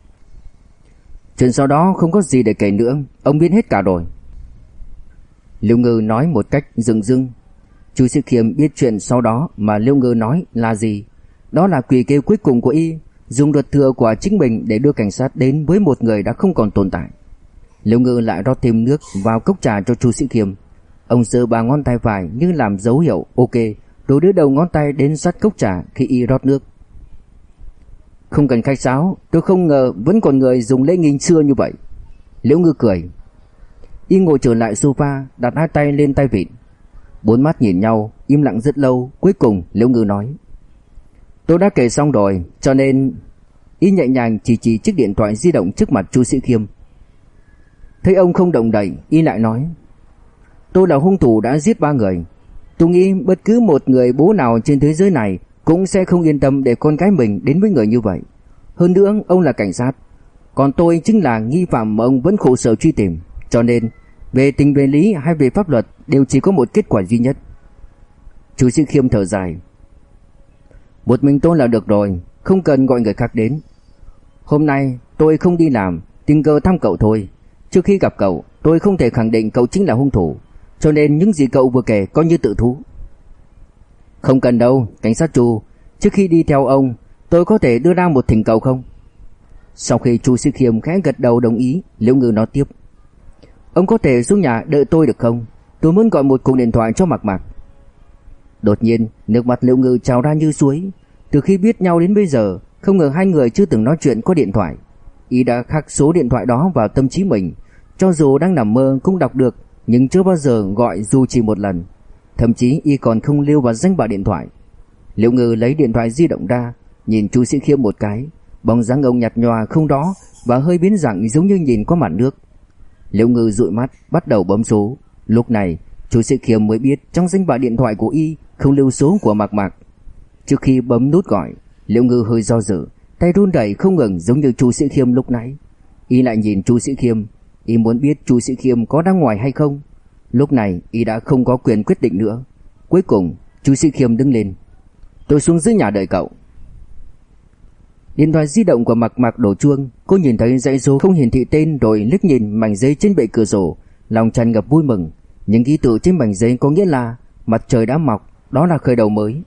Chuyện sau đó không có gì để kể nữa, ông biết hết cả rồi. Liễu Ngư nói một cách dửng dưng. Chú Sĩ Khiêm biết chuyện sau đó mà Liễu Ngư nói là gì. Đó là quỷ kế cuối cùng của Y, dùng luật thừa của chính mình để đưa cảnh sát đến với một người đã không còn tồn tại. Liễu Ngư lại rót thêm nước vào cốc trà cho chú Sĩ Khiêm. Ông giơ ba ngón tay phải như làm dấu hiệu ok, rồi đưa đầu ngón tay đến sát cốc trà khi Y rót nước. Không cần khách sáo, tôi không ngờ vẫn còn người dùng lễ nghinh xưa như vậy. Liễu Ngư cười. Y ngồi trở lại sofa, đặt hai tay lên tay vịn. Bốn mắt nhìn nhau, im lặng rất lâu. Cuối cùng Liễu Ngư nói: Tôi đã kể xong rồi, cho nên... Y nhẹ nhàng chỉ chỉ chiếc điện thoại di động trước mặt chú Sĩ Khiêm. Thấy ông không động đậy, Y lại nói: Tôi là hung thủ đã giết ba người. Tôi nghĩ bất cứ một người bố nào trên thế giới này cũng sẽ không yên tâm để con gái mình đến với người như vậy. Hơn nữa, ông là cảnh sát, còn tôi chính là nghi phạm mà ông vẫn khổ sở truy tìm. Cho nên, về tình về lý hay về pháp luật đều chỉ có một kết quả duy nhất. Chú Sĩ Khiêm thở dài. Một mình tôi là được rồi, không cần gọi người khác đến. Hôm nay tôi không đi làm, tình cờ thăm cậu thôi. Trước khi gặp cậu, tôi không thể khẳng định cậu chính là hung thủ, cho nên những gì cậu vừa kể coi như tự thú. Không cần đâu, cảnh sát Chu. Trước khi đi theo ông, tôi có thể đưa ra một thỉnh cầu không? Sau khi Chu Sĩ Khiêm khẽ gật đầu đồng ý, Liễu Ngư nói tiếp: Ông có thể xuống nhà đợi tôi được không? Tôi muốn gọi một cuộc điện thoại cho Mạc Mạc. Đột nhiên, nước mắt Liễu Ngư trào ra như suối. Từ khi biết nhau đến bây giờ, không ngờ hai người chưa từng nói chuyện qua điện thoại. Y đã khắc số điện thoại đó vào tâm trí mình, cho dù đang nằm mơ cũng đọc được, nhưng chưa bao giờ gọi dù chỉ một lần. Thậm chí Y còn không lưu vào danh bạ điện thoại. Liễu Ngư lấy điện thoại di động ra, nhìn Chu Sĩ Khiêm một cái. Bóng dáng ông nhạt nhòa không đó và hơi biến dạng giống như nhìn qua mặt nước. Liễu Ngư dụi mắt, bắt đầu bấm số. Lúc này Chu Sĩ Khiêm mới biết trong danh bạ điện thoại của y không lưu số của Mạc Mạc. Trước khi bấm nút gọi, Liễu Ngư hơi do dự, tay run rẩy không ngừng giống như Chu Sĩ Khiêm lúc nãy. Y lại nhìn Chu Sĩ Khiêm, y muốn biết Chu Sĩ Khiêm có đang ngoài hay không. Lúc này y đã không có quyền quyết định nữa. Cuối cùng Chu Sĩ Khiêm đứng lên. Tôi xuống dưới nhà đợi cậu. Điện thoại di động của Mạc Mạc đổ chuông, cô nhìn thấy dãy số không hiển thị tên rồi liếc nhìn mảnh giấy trên bệ cửa sổ, lòng tràn ngập vui mừng. Những ký tự trên mảnh giấy có nghĩa là mặt trời đã mọc, đó là khởi đầu mới.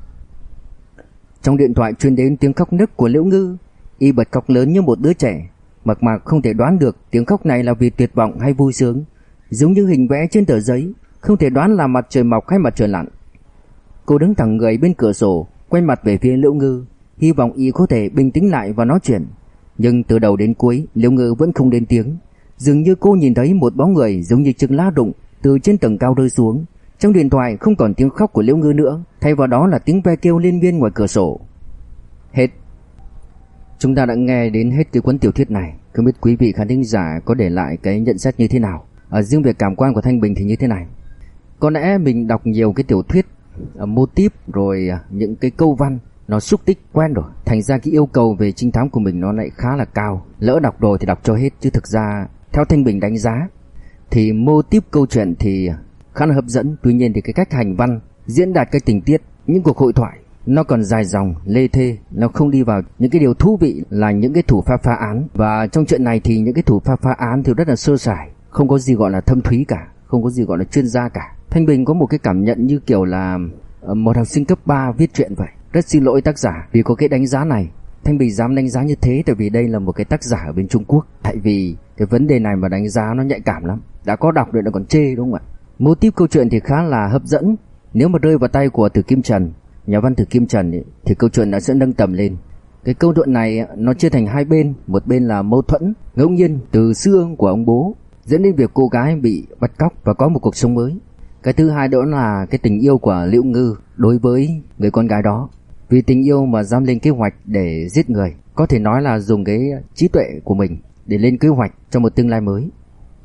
Trong điện thoại truyền đến tiếng khóc nức của Liễu Ngư, y bật khóc lớn như một đứa trẻ. Mạc Mạc không thể đoán được tiếng khóc này là vì tuyệt vọng hay vui sướng, giống như hình vẽ trên tờ giấy, không thể đoán là mặt trời mọc hay mặt trời lặn. Cô đứng thẳng người bên cửa sổ, quay mặt về phía Liễu Ngư, hy vọng y có thể bình tĩnh lại và nói chuyện. Nhưng từ đầu đến cuối, Liễu Ngư vẫn không lên tiếng. Dường như cô nhìn thấy một bóng người giống như chiếc lá rụng từ trên tầng cao rơi xuống. Trong điện thoại không còn tiếng khóc của Liễu Ngư nữa, thay vào đó là tiếng ve kêu liên miên ngoài cửa sổ. Hết. Chúng ta đã nghe đến hết cái cuốn tiểu thuyết này. Không biết quý vị khán thính giả có để lại cái nhận xét như thế nào. Ở riêng về cảm quan của Thanh Bình thì như thế này. Có lẽ mình đọc nhiều cái tiểu thuyết, uh, mô típ rồi uh, những cái câu văn nó xúc tích quen rồi, thành ra cái yêu cầu về trinh thám của mình nó lại khá là cao. Lỡ đọc rồi thì đọc cho hết, chứ thực ra theo Thanh Bình đánh giá thì mô típ câu chuyện thì khá là hấp dẫn. Tuy nhiên thì cái cách hành văn, diễn đạt cái tình tiết, những cuộc hội thoại nó còn dài dòng, lê thê, nó không đi vào những cái điều thú vị là những cái thủ pháp phá án. Và trong chuyện này thì những cái thủ pháp phá án thì rất là sơ sài, không có gì gọi là thâm thúy cả, không có gì gọi là chuyên gia cả. Thanh Bình có một cái cảm nhận như kiểu là một học sinh cấp ba viết chuyện vậy. Rất xin lỗi tác giả vì có cái đánh giá này. Thanh Bình dám đánh giá như thế tại vì đây là một cái tác giả ở bên Trung Quốc. Tại vì cái vấn đề này mà đánh giá nó nhạy cảm lắm, đã có đọc rồi nó còn chê, đúng không ạ? Mô típ câu chuyện thì khá là hấp dẫn. Nếu mà rơi vào tay của Tử Kim Trần, nhà văn Tử Kim Trần ấy, thì câu chuyện đã sẽ nâng tầm lên. Cái câu chuyện này nó chia thành hai bên. Một bên là mâu thuẫn ngẫu nhiên từ xưa của ông bố dẫn đến việc cô gái bị bắt cóc và có một cuộc sống mới. Cái thứ hai đó là cái tình yêu của Liễu Ngư đối với người con gái đó. Vì tình yêu mà dám lên kế hoạch để giết người, có thể nói là dùng cái trí tuệ của mình để lên kế hoạch cho một tương lai mới.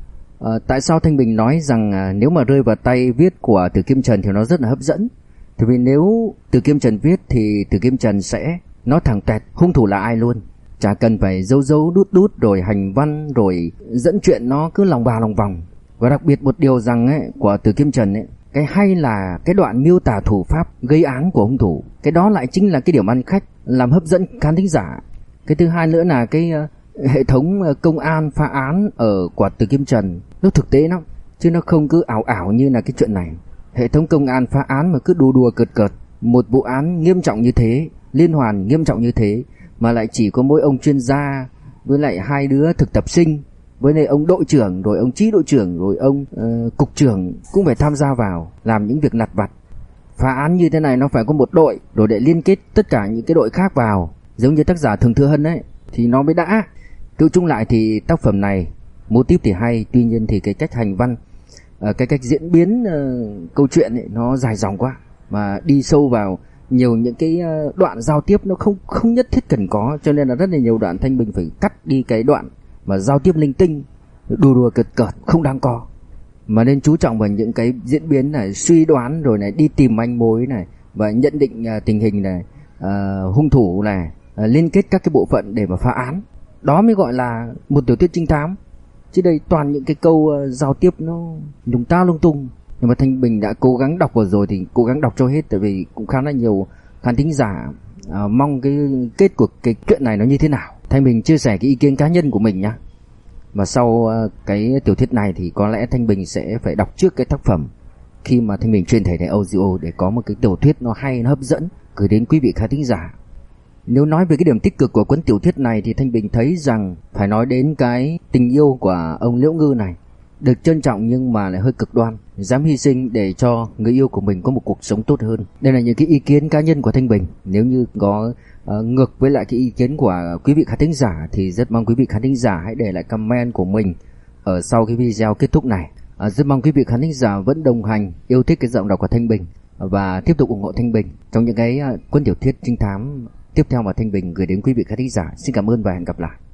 à, Tại sao Thanh Bình nói rằng à, nếu mà rơi vào tay viết của Tử Kim Trần thì nó rất là hấp dẫn? Thì vì nếu Tử Kim Trần viết thì Tử Kim Trần sẽ nói thẳng tẹt hung thủ là ai luôn, chả cần phải dâu dâu đút đút rồi hành văn rồi dẫn chuyện nó cứ lòng bà lòng vòng. Và đặc biệt một điều rằng ấy, của Tử Kim Trần ấy, cái hay là cái đoạn miêu tả thủ pháp gây án của hung thủ. Cái đó lại chính là cái điểm ăn khách, làm hấp dẫn khán thính giả. Cái thứ hai nữa là cái uh, hệ thống uh, công an phá án ở của Tử Kim Trần nó thực tế lắm, chứ nó không cứ ảo ảo như là cái chuyện này. Hệ thống công an phá án mà cứ đùa đùa cợt cợt, một vụ án nghiêm trọng như thế, liên hoàn nghiêm trọng như thế mà lại chỉ có mỗi ông chuyên gia với lại hai đứa thực tập sinh, với lại ông đội trưởng rồi ông chí đội trưởng rồi ông uh, cục trưởng cũng phải tham gia vào làm những việc lặt vặt. Phá án như thế này nó phải có một đội rồi để liên kết tất cả những cái đội khác vào, giống như tác giả Thường Thừa Hân ấy, thì nó mới đã. Tự chung lại thì tác phẩm này mô típ thì hay, tuy nhiên thì cái cách hành văn, uh, cái cách diễn biến uh, câu chuyện ấy, nó dài dòng quá, mà đi sâu vào nhiều những cái uh, đoạn giao tiếp nó không không nhất thiết cần có, cho nên là rất là nhiều đoạn Thanh Bình phải cắt đi cái đoạn mà giao tiếp linh tinh, đùa đùa cợt cợt không đáng có, mà nên chú trọng vào những cái diễn biến này, suy đoán rồi này, đi tìm manh mối này và nhận định uh, tình hình này, uh, hung thủ này, uh, liên kết các cái bộ phận để mà phá án. Đó mới gọi là một tiểu thuyết trinh thám. Chứ đây toàn những cái câu uh, giao tiếp nó lung ta lung tung. Nhưng mà Thanh Bình đã cố gắng đọc vào rồi thì cố gắng đọc cho hết, tại vì cũng khá là nhiều khán thính giả uh, mong cái kết của cái chuyện này nó như thế nào. Thanh Bình chia sẻ cái ý kiến cá nhân của mình nhá. Và sau uh, cái tiểu thuyết này thì có lẽ Thanh Bình sẽ phải đọc trước cái tác phẩm khi mà Thanh Bình chuyên thể tại audio, để có một cái tiểu thuyết nó hay, nó hấp dẫn gửi đến quý vị khán thính giả. Nếu nói về cái điểm tích cực của cuốn tiểu thuyết này thì Thanh Bình thấy rằng phải nói đến cái tình yêu của ông Liễu Ngư này, được trân trọng nhưng mà lại hơi cực đoan, dám hy sinh để cho người yêu của mình có một cuộc sống tốt hơn. Đây là những cái ý kiến cá nhân của Thanh Bình. Nếu như có uh, ngược với lại cái ý kiến của quý vị khán thính giả thì rất mong quý vị khán thính giả hãy để lại comment của mình ở sau cái video kết thúc này. uh, Rất mong quý vị khán thính giả vẫn đồng hành, yêu thích cái giọng đọc của Thanh Bình và tiếp tục ủng hộ Thanh Bình trong những cái uh, cuốn tiểu thuyết trinh thám tiếp theo mà Thanh Bình gửi đến quý vị khán thính giả. Xin cảm ơn và hẹn gặp lại.